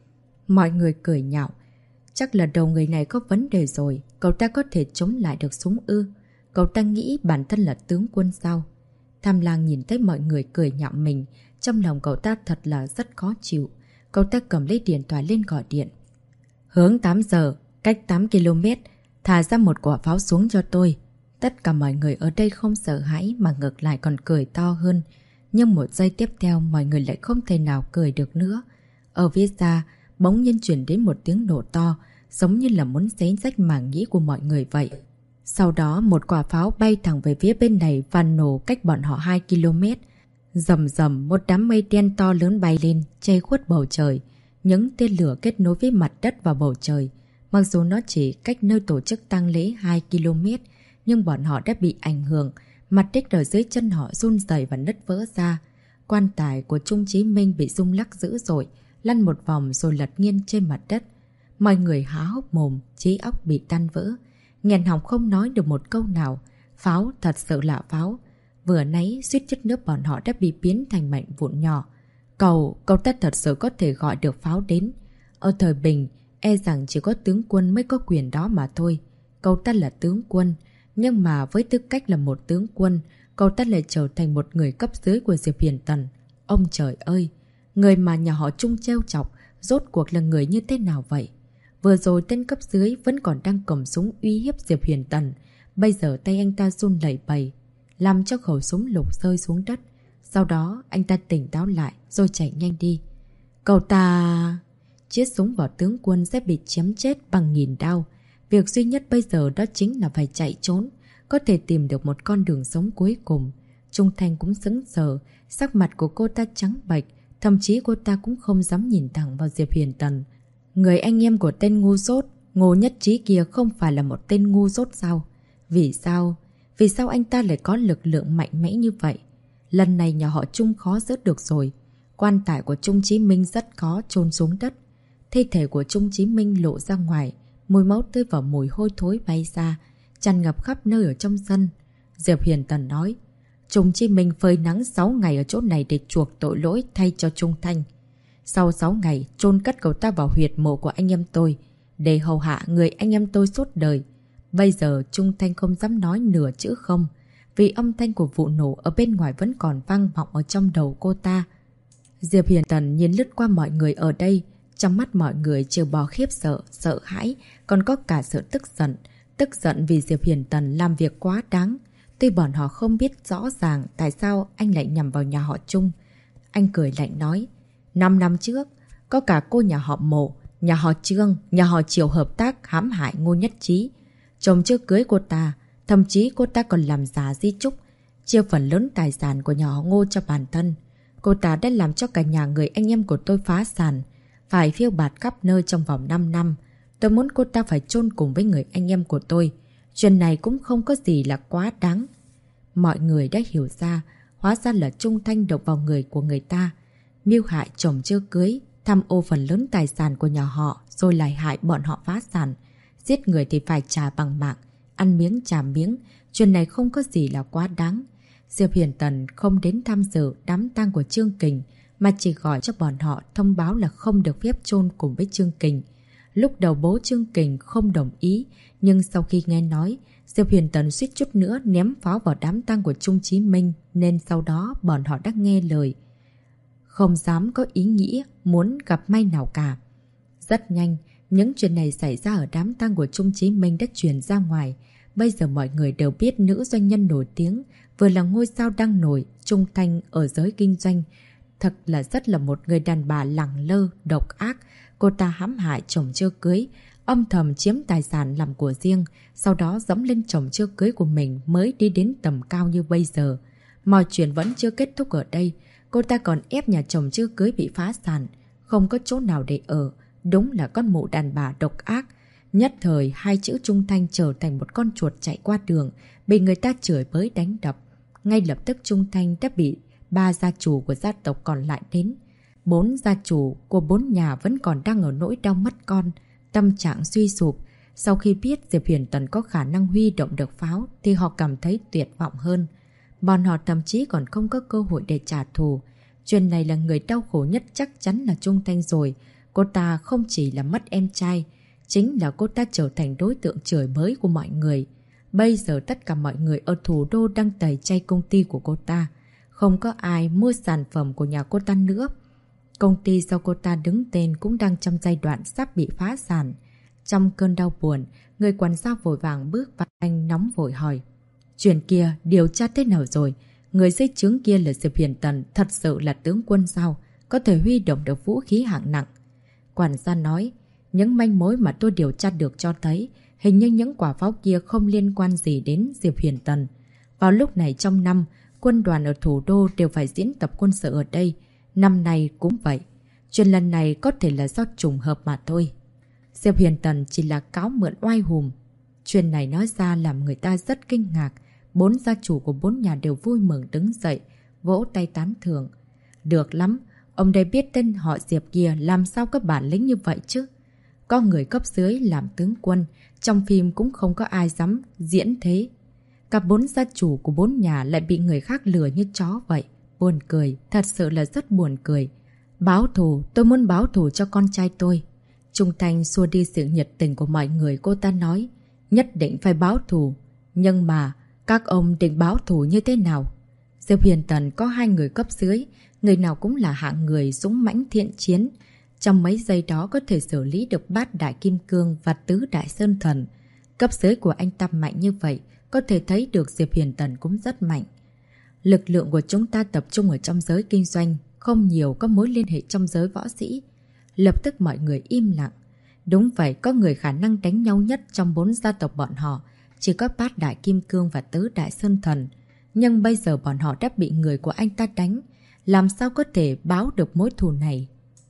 Mọi người cười nhạo. Chắc là đầu người này có vấn đề rồi. Cậu ta có thể chống lại được súng ư? Cậu ta nghĩ bản thân là tướng quân sao? Tham Lang nhìn thấy mọi người cười nhạo mình. Trong lòng cậu ta thật là rất khó chịu. Cậu ta cầm lấy điện thoại lên gọi điện. Hướng 8 giờ, cách 8 km, thả ra một quả pháo xuống cho tôi. Tất cả mọi người ở đây không sợ hãi mà ngược lại còn cười to hơn. Nhưng một giây tiếp theo mọi người lại không thể nào cười được nữa. Ở phía xa, bỗng nhiên chuyển đến một tiếng nổ to, giống như là muốn xé rách màng nhĩ của mọi người vậy. Sau đó một quả pháo bay thẳng về phía bên này và nổ cách bọn họ 2 km. Rầm rầm một đám mây đen to lớn bay lên, che khuất bầu trời. Những tên lửa kết nối với mặt đất và bầu trời. Mặc dù nó chỉ cách nơi tổ chức tang lễ 2 km, nhưng bọn họ đã bị ảnh hưởng. Mặt đất ở dưới chân họ run rẩy và nứt vỡ ra. Quan tài của Trung Chí Minh bị rung lắc dữ dội, lăn một vòng rồi lật nghiêng trên mặt đất. Mọi người há hốc mồm, trí óc bị tan vỡ. Nghẹn họng không nói được một câu nào. Pháo thật sự là pháo. Vừa nãy suýt chút nữa bọn họ đã bị biến thành mảnh vụn nhỏ. Cậu ta thật sự có thể gọi được pháo đến. Ở thời bình, e rằng chỉ có tướng quân mới có quyền đó mà thôi. Cậu ta là tướng quân, nhưng mà với tư cách là một tướng quân, cậu ta lại trở thành một người cấp dưới của Diệp Hiền Tần. Ông trời ơi! Người mà nhà họ Trung trêu chọc, rốt cuộc là người như thế nào vậy? Vừa rồi tên cấp dưới vẫn còn đang cầm súng uy hiếp Diệp Hiền Tần. Bây giờ tay anh ta run lẩy bẩy, làm cho khẩu súng lục rơi xuống đất. Sau đó anh ta tỉnh táo lại rồi chạy nhanh đi. Cậu ta... Chiếc súng vào tướng quân sẽ bị chém chết bằng nghìn đao. Việc duy nhất bây giờ đó chính là phải chạy trốn, có thể tìm được một con đường sống cuối cùng. Trung Thanh cũng sững sờ, sắc mặt của cô ta trắng bệch, thậm chí cô ta cũng không dám nhìn thẳng vào Diệp Hiền Tần. Người anh em của tên ngu dốt, Ngô Nhất Trí kia không phải là một tên ngu dốt sao? Vì sao? Vì sao anh ta lại có lực lượng mạnh mẽ như vậy? Lần này nhà họ Trung khó giữ được rồi. Quan tài của Trung Chí Minh rất khó chôn xuống đất. Thi thể của Trung Chí Minh lộ ra ngoài, mùi máu tươi và mùi hôi thối bay ra, tràn ngập khắp nơi ở trong sân. Diệp Hiền Tần nói, Trung Chí Minh phơi nắng 6 ngày ở chỗ này để chuộc tội lỗi thay cho Trung Thanh. Sau 6 ngày, chôn cất cậu ta vào huyệt mộ của anh em tôi, để hầu hạ người anh em tôi suốt đời. Bây giờ Trung Thanh không dám nói nửa chữ không, vì âm thanh của vụ nổ ở bên ngoài vẫn còn vang vọng ở trong đầu cô ta. Diệp Hiền Tần nhìn lướt qua mọi người ở đây, trong mắt mọi người trừ bỏ khiếp sợ, sợ hãi, còn có cả sự tức giận. Tức giận vì Diệp Hiền Tần làm việc quá đáng. Tuy bọn họ không biết rõ ràng tại sao anh lại nhằm vào nhà họ Trung. Anh cười lạnh nói, 5 năm trước, có cả cô nhà họ Mộ, nhà họ Trương, nhà họ Triều hợp tác hãm hại Ngô Nhất Trí. Chồng chưa cưới cô ta, thậm chí cô ta còn làm giả di chúc, chia phần lớn tài sản của nhà họ Ngô cho bản thân. Cô ta đã làm cho cả nhà người anh em của tôi phá sản, phải phiêu bạt khắp nơi trong vòng 5 năm. Tôi muốn cô ta phải chôn cùng với người anh em của tôi. Chuyện này cũng không có gì là quá đáng. Mọi người đã hiểu ra, hóa ra là Trung Thanh độc vào người của người ta, mưu hại chồng chưa cưới, tham ô phần lớn tài sản của nhà họ, rồi lại hại bọn họ phá sản. Giết người thì phải trả bằng mạng, ăn miếng trả miếng, chuyện này không có gì là quá đáng. Diệp Hiền Tần không đến tham dự đám tang của Trương Kình, mà chỉ gọi cho bọn họ thông báo là không được phép chôn cùng với Trương Kình. Lúc đầu bố Trương Kình không đồng ý, nhưng sau khi nghe nói, Diệp Hiền Tần suýt chút nữa ném pháo vào đám tang của Trung Chí Minh, nên sau đó bọn họ đã nghe lời. Không dám có ý nghĩ muốn gặp may nào cả. Rất nhanh, những chuyện này xảy ra ở đám tang của Trung Chí Minh đã truyền ra ngoài. Bây giờ mọi người đều biết nữ doanh nhân nổi tiếng, vừa là ngôi sao đang nổi, Trung Thanh ở giới kinh doanh. Thật là rất là một người đàn bà lẳng lơ, độc ác. Cô ta hãm hại chồng chưa cưới, âm thầm chiếm tài sản làm của riêng, sau đó dẫm lên chồng chưa cưới của mình mới đi đến tầm cao như bây giờ. Mọi chuyện vẫn chưa kết thúc ở đây. Cô ta còn ép nhà chồng chưa cưới bị phá sản, không có chỗ nào để ở. Đúng là con mụ đàn bà độc ác. Nhất thời, hai chữ Trung Thanh trở thành một con chuột chạy qua đường, bị người ta chửi bới đánh đập. Ngay lập tức Trung Thanh đã bị 3 gia chủ của gia tộc còn lại đến. 4 gia chủ của 4 nhà vẫn còn đang ở nỗi đau mất con, tâm trạng suy sụp. Sau khi biết Diệp Hiền Tần có khả năng huy động được pháo thì họ cảm thấy tuyệt vọng hơn. Bọn họ thậm chí còn không có cơ hội để trả thù. Chuyện này là người đau khổ nhất chắc chắn là Trung Thanh rồi. Cô ta không chỉ là mất em trai, chính là cô ta trở thành đối tượng chửi bới của mọi người. Bây giờ tất cả mọi người ở thủ đô đang tẩy chay công ty của cô ta. Không có ai mua sản phẩm của nhà cô ta nữa. Công ty do cô ta đứng tên cũng đang trong giai đoạn sắp bị phá sản. Trong cơn đau buồn, người quản gia vội vàng bước vào, anh nóng vội hỏi. Chuyện kia điều tra thế nào rồi? Người dưới trướng kia là Diệp Hiền Tần, thật sự là tướng quân sao? Có thể huy động được vũ khí hạng nặng. Quản gia nói, những manh mối mà tôi điều tra được cho thấy, hình như những quả pháo kia không liên quan gì đến Diệp Hiền Tần. Vào lúc này trong năm, quân đoàn ở thủ đô đều phải diễn tập quân sự ở đây. Năm nay cũng vậy. Chuyện lần này có thể là do trùng hợp mà thôi. Diệp Huyền Tần chỉ là cáo mượn oai hùm. Chuyện này nói ra làm người ta rất kinh ngạc. 4 gia chủ của 4 nhà đều vui mừng đứng dậy, vỗ tay tán thưởng. Được lắm, ông đây biết tên họ Diệp kia làm sao có bản lĩnh như vậy chứ. Có người cấp dưới làm tướng quân, trong phim cũng không có ai dám diễn thế. Cả 4 gia chủ của 4 nhà lại bị người khác lừa như chó vậy. Buồn cười, thật sự là rất buồn cười. Báo thù, tôi muốn báo thù cho con trai tôi. Trung Thanh xua đi sự nhiệt tình của mọi người, cô ta nói. Nhất định phải báo thù. Nhưng mà, các ông định báo thù như thế nào? Diệp Huyền Tần có 2 người cấp dưới, người nào cũng là hạng người dũng mãnh thiện chiến. Trong mấy giây đó có thể xử lý được bát đại kim cương và tứ đại sơn thần. Cấp dưới của anh ta mạnh như vậy, có thể thấy được Diệp Huyền Tần cũng rất mạnh. Lực lượng của chúng ta tập trung ở trong giới kinh doanh, không nhiều có mối liên hệ trong giới võ sĩ. Lập tức mọi người im lặng. Đúng vậy, có người khả năng đánh nhau nhất trong 4 gia tộc bọn họ, chỉ có bát đại kim cương và tứ đại sơn thần. Nhưng bây giờ bọn họ đã bị người của anh ta đánh, làm sao có thể báo được mối thù này?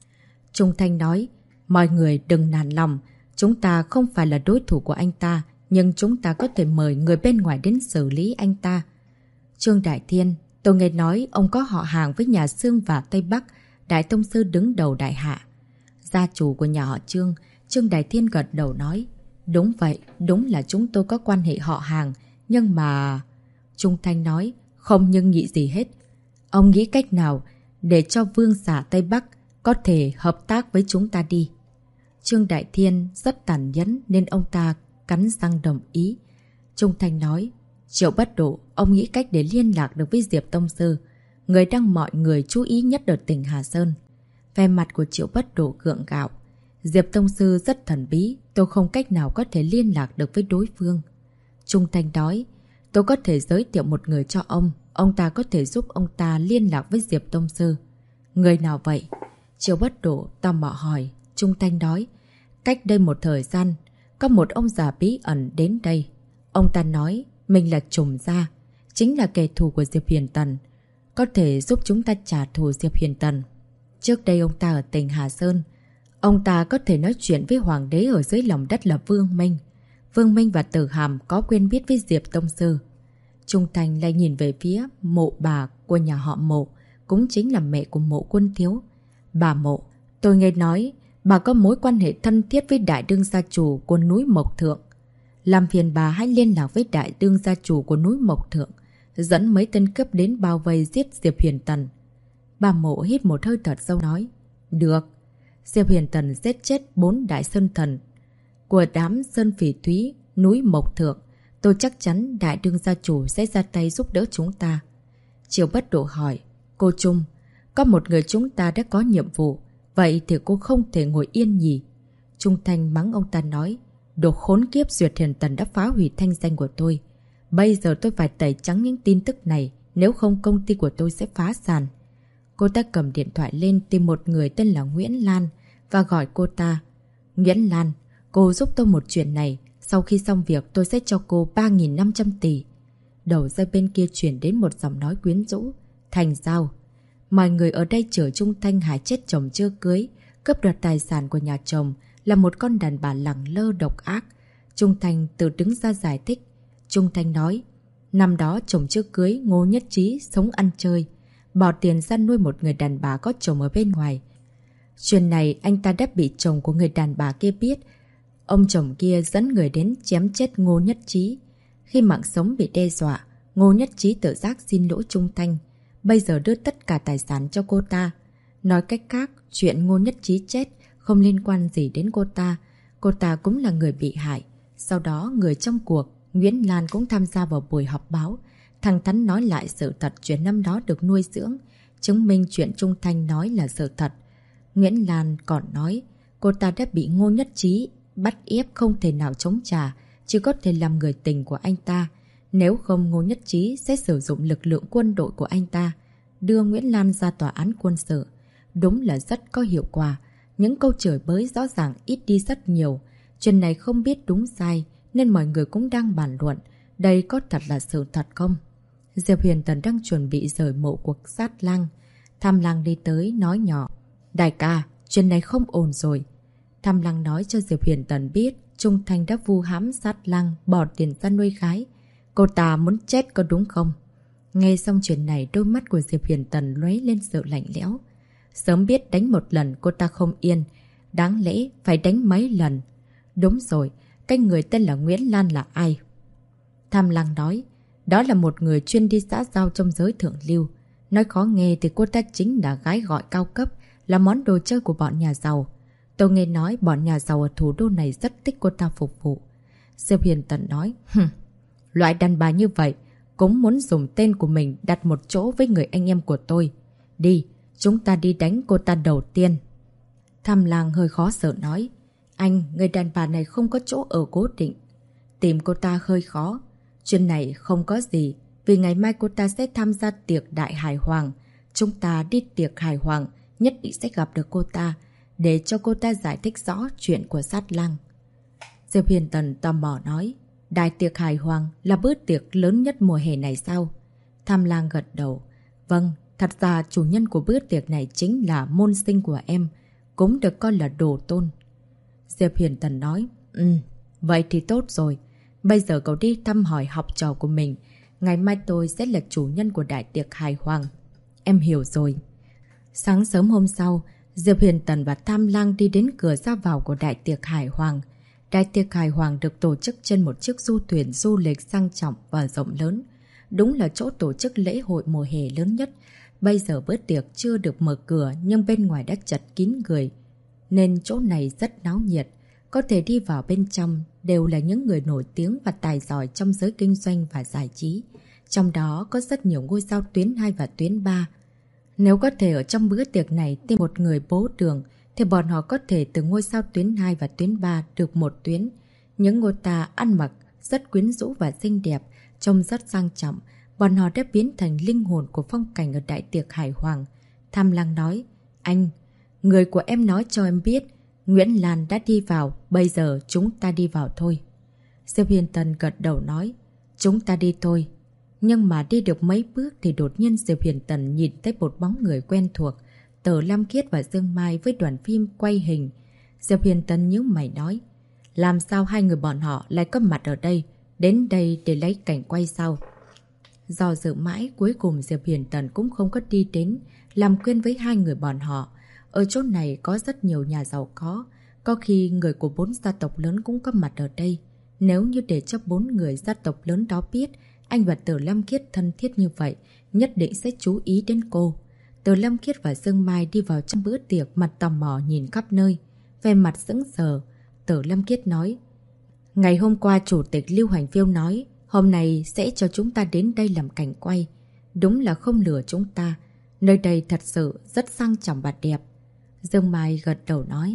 Trung Thanh nói, mọi người đừng nản lòng, chúng ta không phải là đối thủ của anh ta, nhưng chúng ta có thể mời người bên ngoài đến xử lý anh ta. Trương Đại Thiên, tôi nghe nói ông có họ hàng với nhà Sương và Tây Bắc, Đại Tông Sư đứng đầu đại hạ. Gia chủ của nhà họ Trương, Trương Đại Thiên gật đầu nói, đúng vậy, đúng là chúng tôi có quan hệ họ hàng, nhưng mà... Trung Thanh nói, không nhưng nghĩ gì hết. Ông nghĩ cách nào để cho vương giả Tây Bắc có thể hợp tác với chúng ta đi? Trương Đại Thiên rất tàn nhẫn nên ông ta cắn răng đồng ý. Trung Thanh nói, Triệu Bất Độ, ông nghĩ cách để liên lạc được với Diệp Tông Sư, người đang mọi người chú ý nhất ở tỉnh Hà Sơn. Vẻ mặt của Triệu Bất Độ gượng gạo. Diệp Tông Sư rất thần bí, tôi không cách nào có thể liên lạc được với đối phương. Trung Thanh nói, tôi có thể giới thiệu một người cho ông ta có thể giúp ông ta liên lạc với Diệp Tông Sư. Người nào vậy? Triệu Bất Độ tò mò hỏi. Trung Thanh nói, cách đây một thời gian, có một ông già bí ẩn đến đây. Ông ta nói mình là Trùng Gia, chính là kẻ thù của Diệp Huyền Tần, có thể giúp chúng ta trả thù Diệp Huyền Tần. Trước đây ông ta ở tỉnh Hà Sơn, ông ta có thể nói chuyện với hoàng đế ở dưới lòng đất là Vương Minh. Vương Minh và Tử Hàm có quen biết với Diệp Tông Sư. Trung Thành lại nhìn về phía mộ bà của nhà họ Mộ, cũng chính là mẹ của Mộ Quân Thiếu. Bà Mộ, tôi nghe nói bà có mối quan hệ thân thiết với đại đương gia chủ của núi Mộc Thượng. Làm phiền bà hãy liên lạc với đại đương gia chủ của núi Mộc Thượng, dẫn mấy tên cướp đến bao vây giết Diệp Huyền Tần. Bà Mộ hít một hơi thật sâu nói, được. Diệp Huyền Tần giết chết 4 đại sơn thần của đám sơn phỉ thúy núi Mộc Thượng, tôi chắc chắn đại đương gia chủ sẽ ra tay giúp đỡ chúng ta. Triệu Bất Độ hỏi, cô Trung, có một người chúng ta đã có nhiệm vụ, vậy thì cô không thể ngồi yên nhỉ? Trung Thanh mắng ông ta nói, đồ khốn kiếp, Diệp Huyền Tần đã phá hủy thanh danh của tôi. Bây giờ tôi phải tẩy trắng những tin tức này, nếu không công ty của tôi sẽ phá sản. Cô ta cầm điện thoại lên tìm một người tên là Nguyễn Lan và gọi cô ta. Nguyễn Lan, cô giúp tôi một chuyện này, sau khi xong việc tôi sẽ cho cô 3.500 tỷ. Đầu dây bên kia chuyển đến một giọng nói quyến rũ. Thành giao. Mọi người ở đây chửi Trung Thanh hại chết chồng chưa cưới, cướp đoạt tài sản của nhà chồng, là một con đàn bà lẳng lơ độc ác. Trung Thanh tự đứng ra giải thích. Trung Thanh nói, năm đó chồng chưa cưới Ngô Nhất Trí sống ăn chơi, bỏ tiền ra nuôi một người đàn bà có chồng ở bên ngoài. Chuyện này anh ta đã bị chồng của người đàn bà kia biết. Ông chồng kia dẫn người đến chém chết Ngô Nhất Trí. Khi mạng sống bị đe dọa, Ngô Nhất Trí tự giác xin lỗi Trung Thanh, bây giờ đưa tất cả tài sản cho cô ta. Nói cách khác, chuyện Ngô Nhất Trí chết không liên quan gì đến cô ta cũng là người bị hại. Sau đó người trong cuộc, Nguyễn Lan cũng tham gia vào buổi họp báo, thẳng thắn nói lại sự thật chuyện năm đó được nuôi dưỡng, chứng minh chuyện Trung Thanh nói là sự thật. Nguyễn Lan còn nói, cô ta đã bị Ngô Nhất Trí bắt ép không thể nào chống trả, chỉ có thể làm người tình của anh ta. Nếu không, Ngô Nhất Trí sẽ sử dụng lực lượng quân đội của anh ta, đưa Nguyễn Lan ra tòa án quân sự. Đúng là rất có hiệu quả. Những câu chửi bới rõ ràng ít đi rất nhiều. Chuyện này không biết đúng sai, nên mọi người cũng đang bàn luận. Đây có thật là sự thật không? Diệp Huyền Tần đang chuẩn bị rời mộ của Sát Lang. Tham Lang đi tới nói nhỏ. Đại ca, chuyện này không ổn rồi. Tham Lang nói cho Diệp Huyền Tần biết Trung Thanh đã vu hãm Sát Lang bỏ tiền ra nuôi gái. Cô ta muốn chết có đúng không? Nghe xong chuyện này, đôi mắt của Diệp Huyền Tần lóe lên sự lạnh lẽo. Sớm biết đánh một lần cô ta không yên, đáng lẽ phải đánh mấy lần. Đúng rồi, cái người tên là Nguyễn Lan là ai? Tham Lang nói, đó là một người chuyên đi xã giao trong giới thượng lưu. Nói khó nghe thì cô ta chính là gái gọi cao cấp, là món đồ chơi của bọn nhà giàu. Tôi nghe nói bọn nhà giàu ở thủ đô này rất thích cô ta phục vụ. Diệp Huyền Tần nói, loại đàn bà như vậy cũng muốn dùng tên của mình đặt một chỗ với người anh em của tôi. Đi, chúng ta đi đánh cô ta đầu tiên. Tham Lang hơi khó xử nói, anh, người đàn bà này không có chỗ ở cố định. Tìm cô ta hơi khó. Chuyện này không có gì, vì ngày mai cô ta sẽ tham gia tiệc Đại Hải Hoàng. Chúng ta đi tiệc Hải Hoàng, nhất định sẽ gặp được cô ta, để cho cô ta giải thích rõ chuyện của Sát Lang. Diệp Huyền Tần tò mò nói, Đại tiệc Hải Hoàng là bữa tiệc lớn nhất mùa hè này sao? Tham Lang gật đầu. Vâng, thật ra chủ nhân của bữa tiệc này chính là môn sinh của em, cũng được coi là đồ tôn. Diệp Huyền Tần nói, vậy thì tốt rồi. Bây giờ cậu đi thăm hỏi học trò của mình. Ngày mai tôi sẽ là chủ nhân của đại tiệc Hải Hoàng. Em hiểu rồi. Sáng sớm hôm sau, Diệp Huyền Tần và Tham Lang đi đến cửa ra vào của đại tiệc Hải Hoàng. Đại tiệc Hải Hoàng được tổ chức trên một chiếc du thuyền du lịch sang trọng và rộng lớn. Đúng là chỗ tổ chức lễ hội mùa hè lớn nhất. Bây giờ bữa tiệc chưa được mở cửa nhưng bên ngoài đã chật kín người, nên chỗ này rất náo nhiệt. Có thể đi vào bên trong đều là những người nổi tiếng và tài giỏi trong giới kinh doanh và giải trí. Trong đó có rất nhiều ngôi sao tuyến 2 và tuyến 3. Nếu có thể ở trong bữa tiệc này tìm một người bố đường, thì bọn họ có thể từ ngôi sao tuyến 2 và tuyến 3 được một tuyến. Những ngôi ta ăn mặc rất quyến rũ và xinh đẹp, trông rất sang trọng. Bọn họ đã biến thành linh hồn của phong cảnh ở đại tiệc Hải Hoàng. Tham Lang nói, anh, người của em nói cho em biết, Nguyễn Lan đã đi vào, bây giờ chúng ta đi vào thôi. Diệp Huyền Tần gật đầu nói, chúng ta đi thôi. Nhưng mà đi được mấy bước thì đột nhiên Diệp Huyền Tần nhìn thấy một bóng người quen thuộc, Tờ Lam Kiết và Dương Mai với đoàn phim quay hình. Diệp Huyền Tần nhíu mày nói, làm sao hai người bọn họ lại có mặt ở đây, đến đây để lấy cảnh quay sao? Do dự mãi, cuối cùng Diệp Huyền Tần cũng không có đi đến, làm quen với hai người bọn họ. Ở chỗ này có rất nhiều nhà giàu có khi người của 4 gia tộc lớn cũng có mặt ở đây. Nếu như để cho 4 người gia tộc lớn đó biết anh và Tử Lam Kiết thân thiết như vậy, nhất định sẽ chú ý đến cô. Tử Lam Kiết và Dương Mai đi vào trong bữa tiệc, mặt tò mò nhìn khắp nơi, về mặt sững sờ. Tử Lam Kiết nói, ngày hôm qua chủ tịch Lưu Hành Phiêu nói hôm nay sẽ cho chúng ta đến đây làm cảnh quay. Đúng là không lừa chúng ta, nơi đây thật sự rất sang trọng và đẹp. Dương Mai gật đầu nói,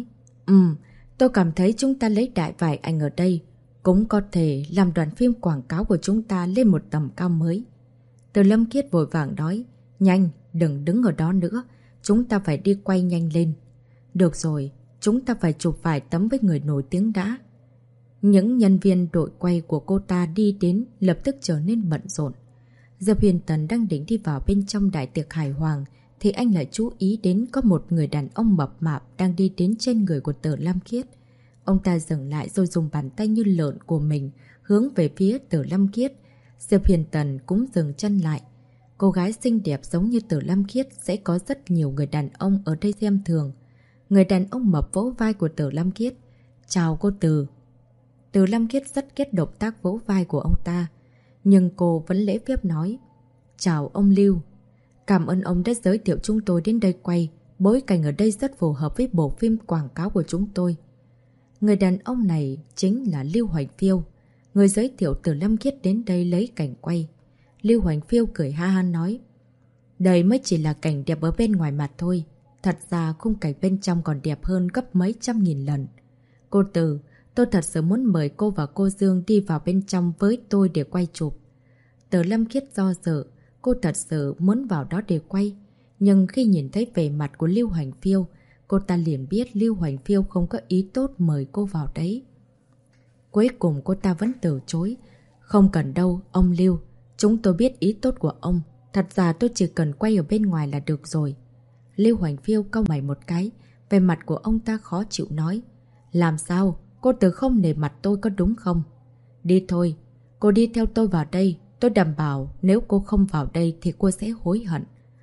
tôi cảm thấy chúng ta lấy đại vải anh ở đây cũng có thể làm đoàn phim quảng cáo của chúng ta lên một tầm cao mới. Từ Lâm Kiết vội vàng nói, nhanh, đừng đứng ở đó nữa, chúng ta phải đi quay nhanh lên. Được rồi, chúng ta phải chụp vài tấm với người nổi tiếng đã. Những nhân viên đội quay của cô ta đi đến lập tức trở nên bận rộn. Diệp Huyền Tần đang định đi vào bên trong đại tiệc Hải Hoàng thì anh lại chú ý đến có một người đàn ông mập mạp đang đi đến trên người của Tử Lam Kiết. Ông ta dừng lại rồi dùng bàn tay như lợn của mình hướng về phía Tử Lam Kiết. Diệp Huyền Tần cũng dừng chân lại. Cô gái xinh đẹp giống như Tử Lam Kiết sẽ có rất nhiều người đàn ông ở đây xem thường. Người đàn ông mập vỗ vai của Tử Lam Kiết. Chào cô Tử. Tử Lam Kiết rất ghét động tác vỗ vai của ông ta, nhưng cô vẫn lễ phép nói, chào ông Lưu. Cảm ơn ông đã giới thiệu chúng tôi đến đây quay. Bối cảnh ở đây rất phù hợp với bộ phim quảng cáo của chúng tôi. Người đàn ông này chính là Lưu Hoành Phiêu, người giới thiệu Tử Lam Kiết đến đây lấy cảnh quay. Lưu Hoành Phiêu cười ha ha nói, đây mới chỉ là cảnh đẹp ở bên ngoài mặt thôi. Thật ra khung cảnh bên trong còn đẹp hơn gấp mấy trăm nghìn lần. Cô Tử, tôi thật sự muốn mời cô và cô Dương đi vào bên trong với tôi để quay chụp. Tử Lam Kiết do dự, cô thật sự muốn vào đó để quay. Nhưng khi nhìn thấy vẻ mặt của Lưu Hoành Phiêu, cô ta liền biết Lưu Hoành Phiêu không có ý tốt mời cô vào đấy. Cuối cùng cô ta vẫn từ chối. Không cần đâu, ông Lưu. Chúng tôi biết ý tốt của ông. Thật ra tôi chỉ cần quay ở bên ngoài là được rồi. Lưu Hoành Phiêu cau mày một cái. Về mặt của ông ta khó chịu nói. Làm sao? Cô tự không nể mặt tôi có đúng không? Đi thôi. Cô đi theo tôi vào đây. Tôi đảm bảo nếu cô không vào đây thì cô sẽ hối hận.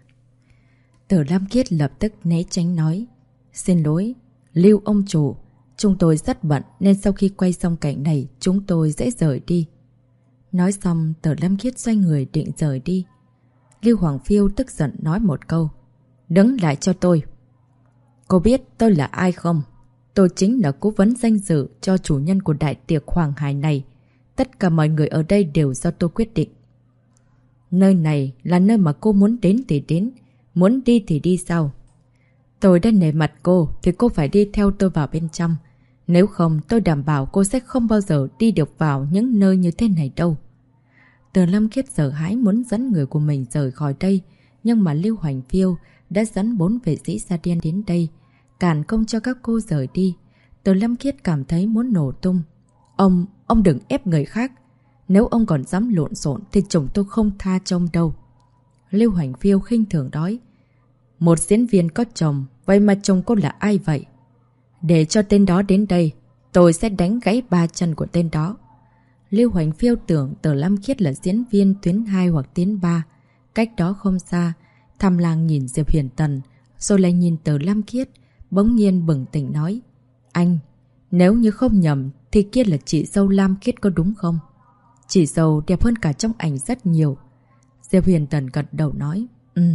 Tử Lam Khiết lập tức né tránh nói. Xin lỗi, Lưu ông chủ. Chúng tôi rất bận nên sau khi quay xong cảnh này chúng tôi sẽ rời đi. Nói xong Tử Lam Khiết xoay người định rời đi. Lưu Hoàng Phiêu tức giận nói một câu. Đứng lại cho tôi. Cô biết tôi là ai không? Tôi chính là cố vấn danh dự cho chủ nhân của đại tiệc Hoàng Hải này. Tất cả mọi người ở đây đều do tôi quyết định. Nơi này là nơi mà cô muốn đến thì đến, muốn đi thì đi sao? Tôi đã nể mặt cô thì cô phải đi theo tôi vào bên trong. Nếu không tôi đảm bảo cô sẽ không bao giờ đi được vào những nơi như thế này đâu. Từ Lâm Khiết sợ hãi muốn dẫn người của mình rời khỏi đây. Nhưng mà Lưu Hoành Phiêu đã dẫn 4 vệ sĩ da đen đến đây, cản công cho các cô rời đi. Từ Lâm Khiết cảm thấy muốn nổ tung. Ông đừng ép người khác. Nếu ông còn dám lộn xộn thì chồng tôi không tha cho ông đâu. Lưu Hoành Phiêu khinh thường nói. Một diễn viên có chồng, vậy mà chồng cô là ai vậy? Để cho tên đó đến đây, tôi sẽ đánh gãy 3 chân của tên đó. Lưu Hoành Phiêu tưởng Từ Lâm Khiết là diễn viên tuyến 2 hoặc tuyến 3. Cách đó không xa, Tham Lang nhìn Diệp Huyền Tần, rồi lại nhìn Từ Lâm Khiết, bỗng nhiên bừng tỉnh nói. Anh, nếu như không nhầm thì kia là chị dâu Lam Khiết có đúng không? Chị dâu đẹp hơn cả trong ảnh rất nhiều. Diệp Huyền Tần gật đầu nói.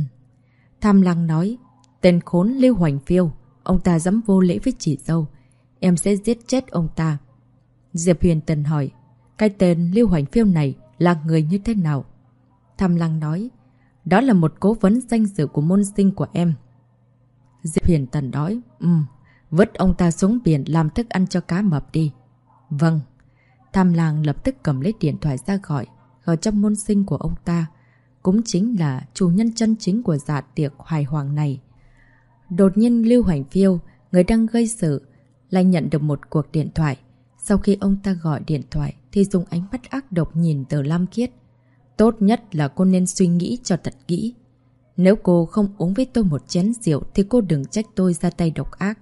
Tham Lang nói. Tên khốn Lưu Hoành Phiêu, ông ta dám vô lễ với chị dâu, em sẽ giết chết ông ta. Diệp Huyền Tần hỏi. Cái tên Lưu Hoành Phiêu này là người như thế nào? Tham Lang nói. Đó là một cố vấn danh dự của môn sinh của em. Diệp Huyền Tần nói. Vứt ông ta xuống biển làm thức ăn cho cá mập đi. Vâng. Tham Lang lập tức cầm lấy điện thoại ra gọi cho môn sinh của ông ta, cũng chính là chủ nhân chân chính của dạ tiệc Hoài Hoàng này. Đột nhiên Lưu Hoành Phiêu, người đang gây sự, lại nhận được một cuộc điện thoại. Sau khi ông ta gọi điện thoại thì dùng ánh mắt ác độc nhìn Từ Lam Khiết. Tốt nhất là cô nên suy nghĩ cho thật kỹ. Nếu cô không uống với tôi một chén rượu thì cô đừng trách tôi ra tay độc ác.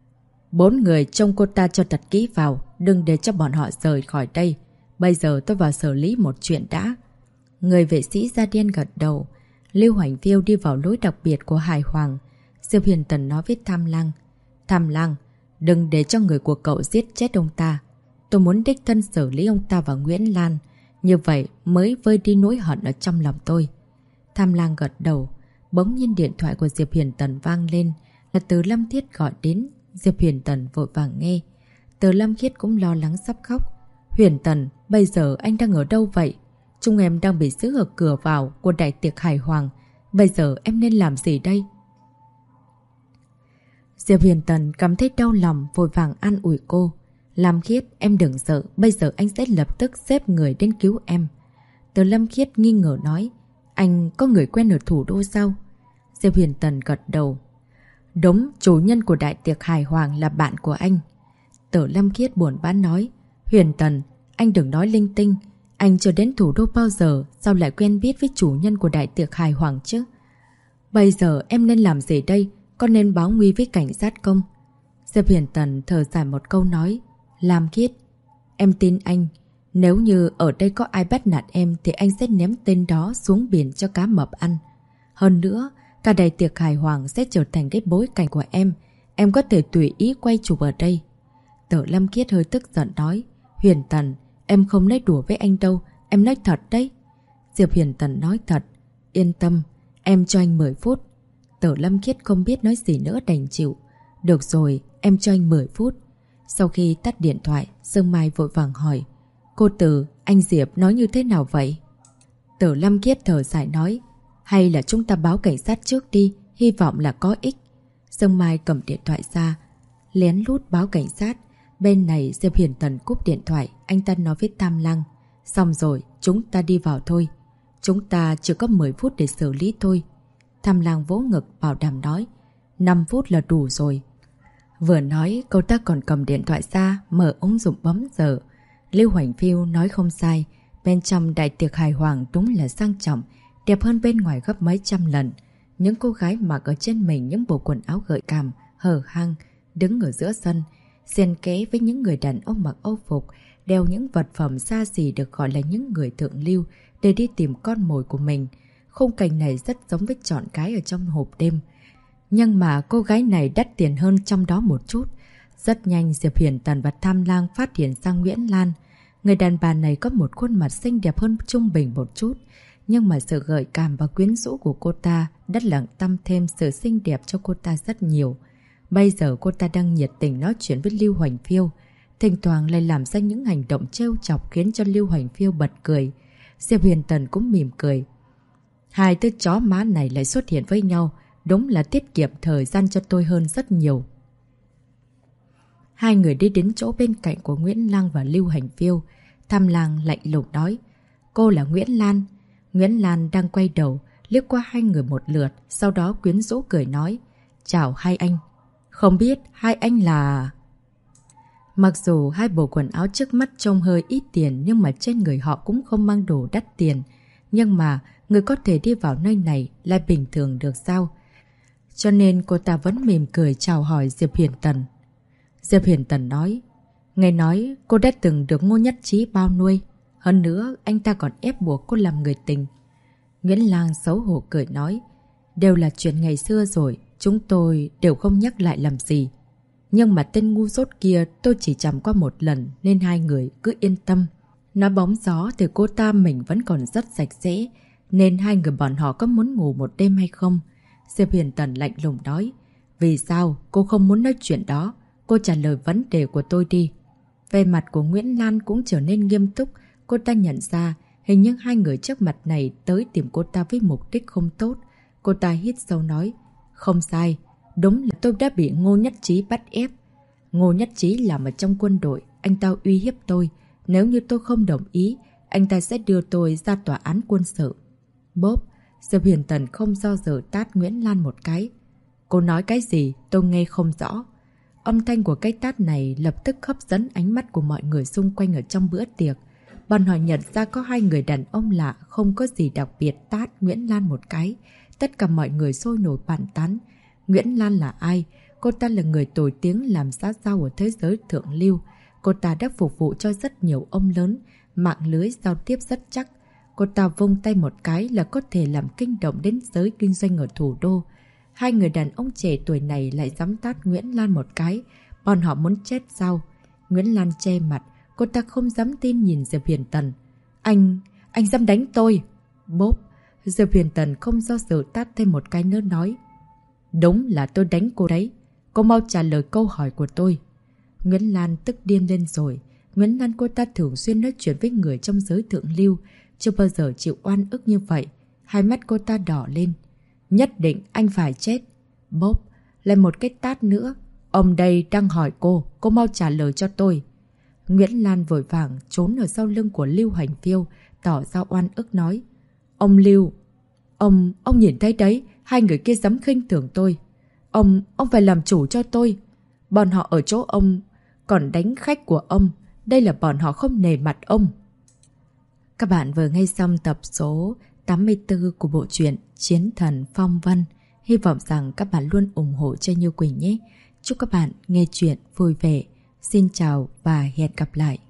4 người trông cô ta cho thật kỹ vào, đừng để cho bọn họ rời khỏi đây. Bây giờ tôi vào xử lý một chuyện đã. Người vệ sĩ da đen gật đầu. Lưu Hoành Phiêu đi vào lối đặc biệt của Hải Hoàng. Diệp Huyền Tần nói với Tham Lang. Tham Lang, đừng để cho người của cậu giết chết ông ta. Tôi muốn đích thân xử lý ông ta và Nguyễn Lan. Như vậy mới vơi đi nỗi hận ở trong lòng tôi. Tham Lang gật đầu. Bỗng nhiên điện thoại của Diệp Huyền Tần vang lên. Là Từ Lâm Khiết gọi đến. Diệp Huyền Tần vội vàng nghe. Từ Lâm Khiết cũng lo lắng sắp khóc. Huyền Tần, bây giờ anh đang ở đâu vậy? Chúng em đang bị giữ ở cửa vào của đại tiệc Hải Hoàng. Bây giờ em nên làm gì đây? Diệp Huyền Tần cảm thấy đau lòng, vội vàng an ủi cô. Lam Khiết, em đừng sợ, bây giờ anh sẽ lập tức xếp người đến cứu em. Từ Lâm Khiết nghi ngờ nói. Anh có người quen ở thủ đô sao? Diệp Huyền Tần gật đầu. Đúng, chủ nhân của đại tiệc Hải Hoàng là bạn của anh. Từ Lâm Khiết buồn bã nói. Huyền Tần, anh đừng nói linh tinh. Anh chưa đến thủ đô bao giờ, sao lại quen biết với chủ nhân của đại tiệc Hải Hoàng chứ? Bây giờ em nên làm gì đây? Có nên báo nguy với cảnh sát không? Diệp Huyền Tần thở dài một câu nói. Lam Khiết, em tin anh. Nếu như ở đây có ai bắt nạt em thì anh sẽ ném tên đó xuống biển cho cá mập ăn. Hơn nữa, cả đại tiệc Hải Hoàng sẽ trở thành cái bối cảnh của em. Em có thể tùy ý quay chụp ở đây. Tử Lâm Khiết hơi tức giận nói. Huyền Tần, em không nói đùa với anh đâu. Em nói thật đấy. Diệp Huyền Tần nói thật. Yên tâm, em cho anh 10 phút. Tử Lâm Khiết không biết nói gì nữa đành chịu. Được rồi, em cho anh 10 phút. Sau khi tắt điện thoại, Sương Mai vội vàng hỏi. Cô Tử, anh Diệp nói như thế nào vậy? Tử Lâm Khiết thở dài nói. Hay là chúng ta báo cảnh sát trước đi, hy vọng là có ích. Sương Mai cầm điện thoại ra, lén lút báo cảnh sát. Bên này Diệp Huyền Tần cúp điện thoại, anh ta nói với Tham Lang. Xong rồi, chúng ta đi vào thôi. Chúng ta chỉ có 10 phút để xử lý thôi. Tham Lang vỗ ngực bảo đảm nói. 5 phút là đủ rồi. Vừa nói, cậu ta còn cầm điện thoại ra, mở ứng dụng bấm giờ. Lưu Hoành Phiêu nói không sai. Bên trong đại tiệc hài hoàng đúng là sang trọng, đẹp hơn bên ngoài gấp mấy trăm lần. Những cô gái mặc ở trên mình những bộ quần áo gợi cảm, hở hang, đứng ở giữa sân, xen kẽ với những người đàn ông mặc âu phục, đeo những vật phẩm xa xỉ được gọi là những người thượng lưu để đi tìm con mồi của mình. Khung cảnh này rất giống với trọn cái ở trong hộp đêm. Nhưng mà cô gái này đắt tiền hơn trong đó một chút. Rất nhanh Diệp Huyền Tần và Tham Lang phát hiện ra Nguyễn Lan. Người đàn bà này có một khuôn mặt xinh đẹp hơn trung bình một chút. Nhưng mà sự gợi cảm và quyến rũ của cô ta đã làm tăng thêm sự xinh đẹp cho cô ta rất nhiều. Bây giờ cô ta đang nhiệt tình nói chuyện với Lưu Hoành Phiêu. Thỉnh thoảng lại làm ra những hành động trêu chọc khiến cho Lưu Hoành Phiêu bật cười. Diệp Huyền Tần cũng mỉm cười. Hai thứ chó má này lại xuất hiện với nhau. Đúng là tiết kiệm thời gian cho tôi hơn rất nhiều. Hai người đi đến chỗ bên cạnh của Nguyễn Lan và Lưu Hành Phiêu. Tham Lang lạnh lùng nói. Cô là Nguyễn Lan. Nguyễn Lan đang quay đầu, liếc qua hai người một lượt, sau đó quyến rũ cười nói. Chào hai anh. Không biết hai anh là... Mặc dù hai bộ quần áo trước mắt trông hơi ít tiền nhưng mà trên người họ cũng không mang đồ đắt tiền. Nhưng mà người có thể đi vào nơi này là bình thường được sao? Cho nên cô ta vẫn mỉm cười chào hỏi Diệp Huyền Tần. Diệp Huyền Tần nói. Nghe nói cô đã từng được Ngô Nhất Trí bao nuôi. Hơn nữa anh ta còn ép buộc cô làm người tình. Nguyễn Lan xấu hổ cười nói. Đều là chuyện ngày xưa rồi. Chúng tôi đều không nhắc lại làm gì. Nhưng mà tên ngu dốt kia tôi chỉ chạm qua một lần nên hai người cứ yên tâm. Nói bóng gió thì cô ta mình vẫn còn rất sạch sẽ. Nên hai người bọn họ có muốn ngủ một đêm hay không? Diệp Huyền Tần lạnh lùng nói. Vì sao cô không muốn nói chuyện đó? Cô trả lời vấn đề của tôi đi. Về mặt của Nguyễn Lan cũng trở nên nghiêm túc. Cô ta nhận ra hình như hai người trước mặt này tới tìm cô ta với mục đích không tốt. Cô ta hít sâu nói. Không sai. Đúng là tôi đã bị Ngô Nhất Trí bắt ép. Ngô Nhất Trí làm ở trong quân đội. Anh ta uy hiếp tôi. Nếu như tôi không đồng ý, anh ta sẽ đưa tôi ra tòa án quân sự. Bốp. Diệp Huyền Tần không do dự tát Nguyễn Lan một cái. Cô nói cái gì tôi nghe không rõ. Âm thanh của cái tát này lập tức hấp dẫn ánh mắt của mọi người xung quanh ở trong bữa tiệc. Bọn họ nhận ra có hai người đàn ông lạ không có gì đặc biệt tát Nguyễn Lan một cái. Tất cả mọi người sôi nổi bàn tán. Nguyễn Lan là ai? Cô ta là người nổi tiếng làm xã giao ở thế giới thượng lưu. Cô ta đã phục vụ cho rất nhiều ông lớn, mạng lưới giao tiếp rất chắc. Cô ta vung tay một cái là có thể làm kinh động đến giới kinh doanh ở thủ đô. Hai người đàn ông trẻ tuổi này lại dám tát Nguyễn Lan một cái. Bọn họ muốn chết sao? Nguyễn Lan che mặt. Cô ta không dám tin nhìn Diệp Huyền Tần. Anh dám đánh tôi. Bốp. Diệp Huyền Tần không do dự tát thêm một cái nữa nói. Đúng là tôi đánh cô đấy. Cô mau trả lời câu hỏi của tôi. Nguyễn Lan tức điên lên rồi. Nguyễn Lan cô ta thường xuyên nói chuyện với người trong giới thượng lưu. Chưa bao giờ chịu oan ức như vậy. Hai mắt cô ta đỏ lên. Nhất định anh phải chết. Bốp. Lại một cái tát nữa. Ông đây đang hỏi cô mau trả lời cho tôi. Nguyễn Lan vội vàng trốn ở sau lưng của Lưu Hành Phiêu, tỏ ra oan ức nói. Ông Lưu, ông nhìn thấy đấy, hai người kia dám khinh thường tôi. Ông phải làm chủ cho tôi. Bọn họ ở chỗ ông, còn đánh khách của ông. Đây là bọn họ không nề mặt ông. Các bạn vừa nghe xong tập số 84 của bộ truyện Chiến Thần Phong Vân. Hy vọng rằng các bạn luôn ủng hộ cho Như Quỳnh nhé. Chúc các bạn nghe chuyện vui vẻ. Xin chào và hẹn gặp lại.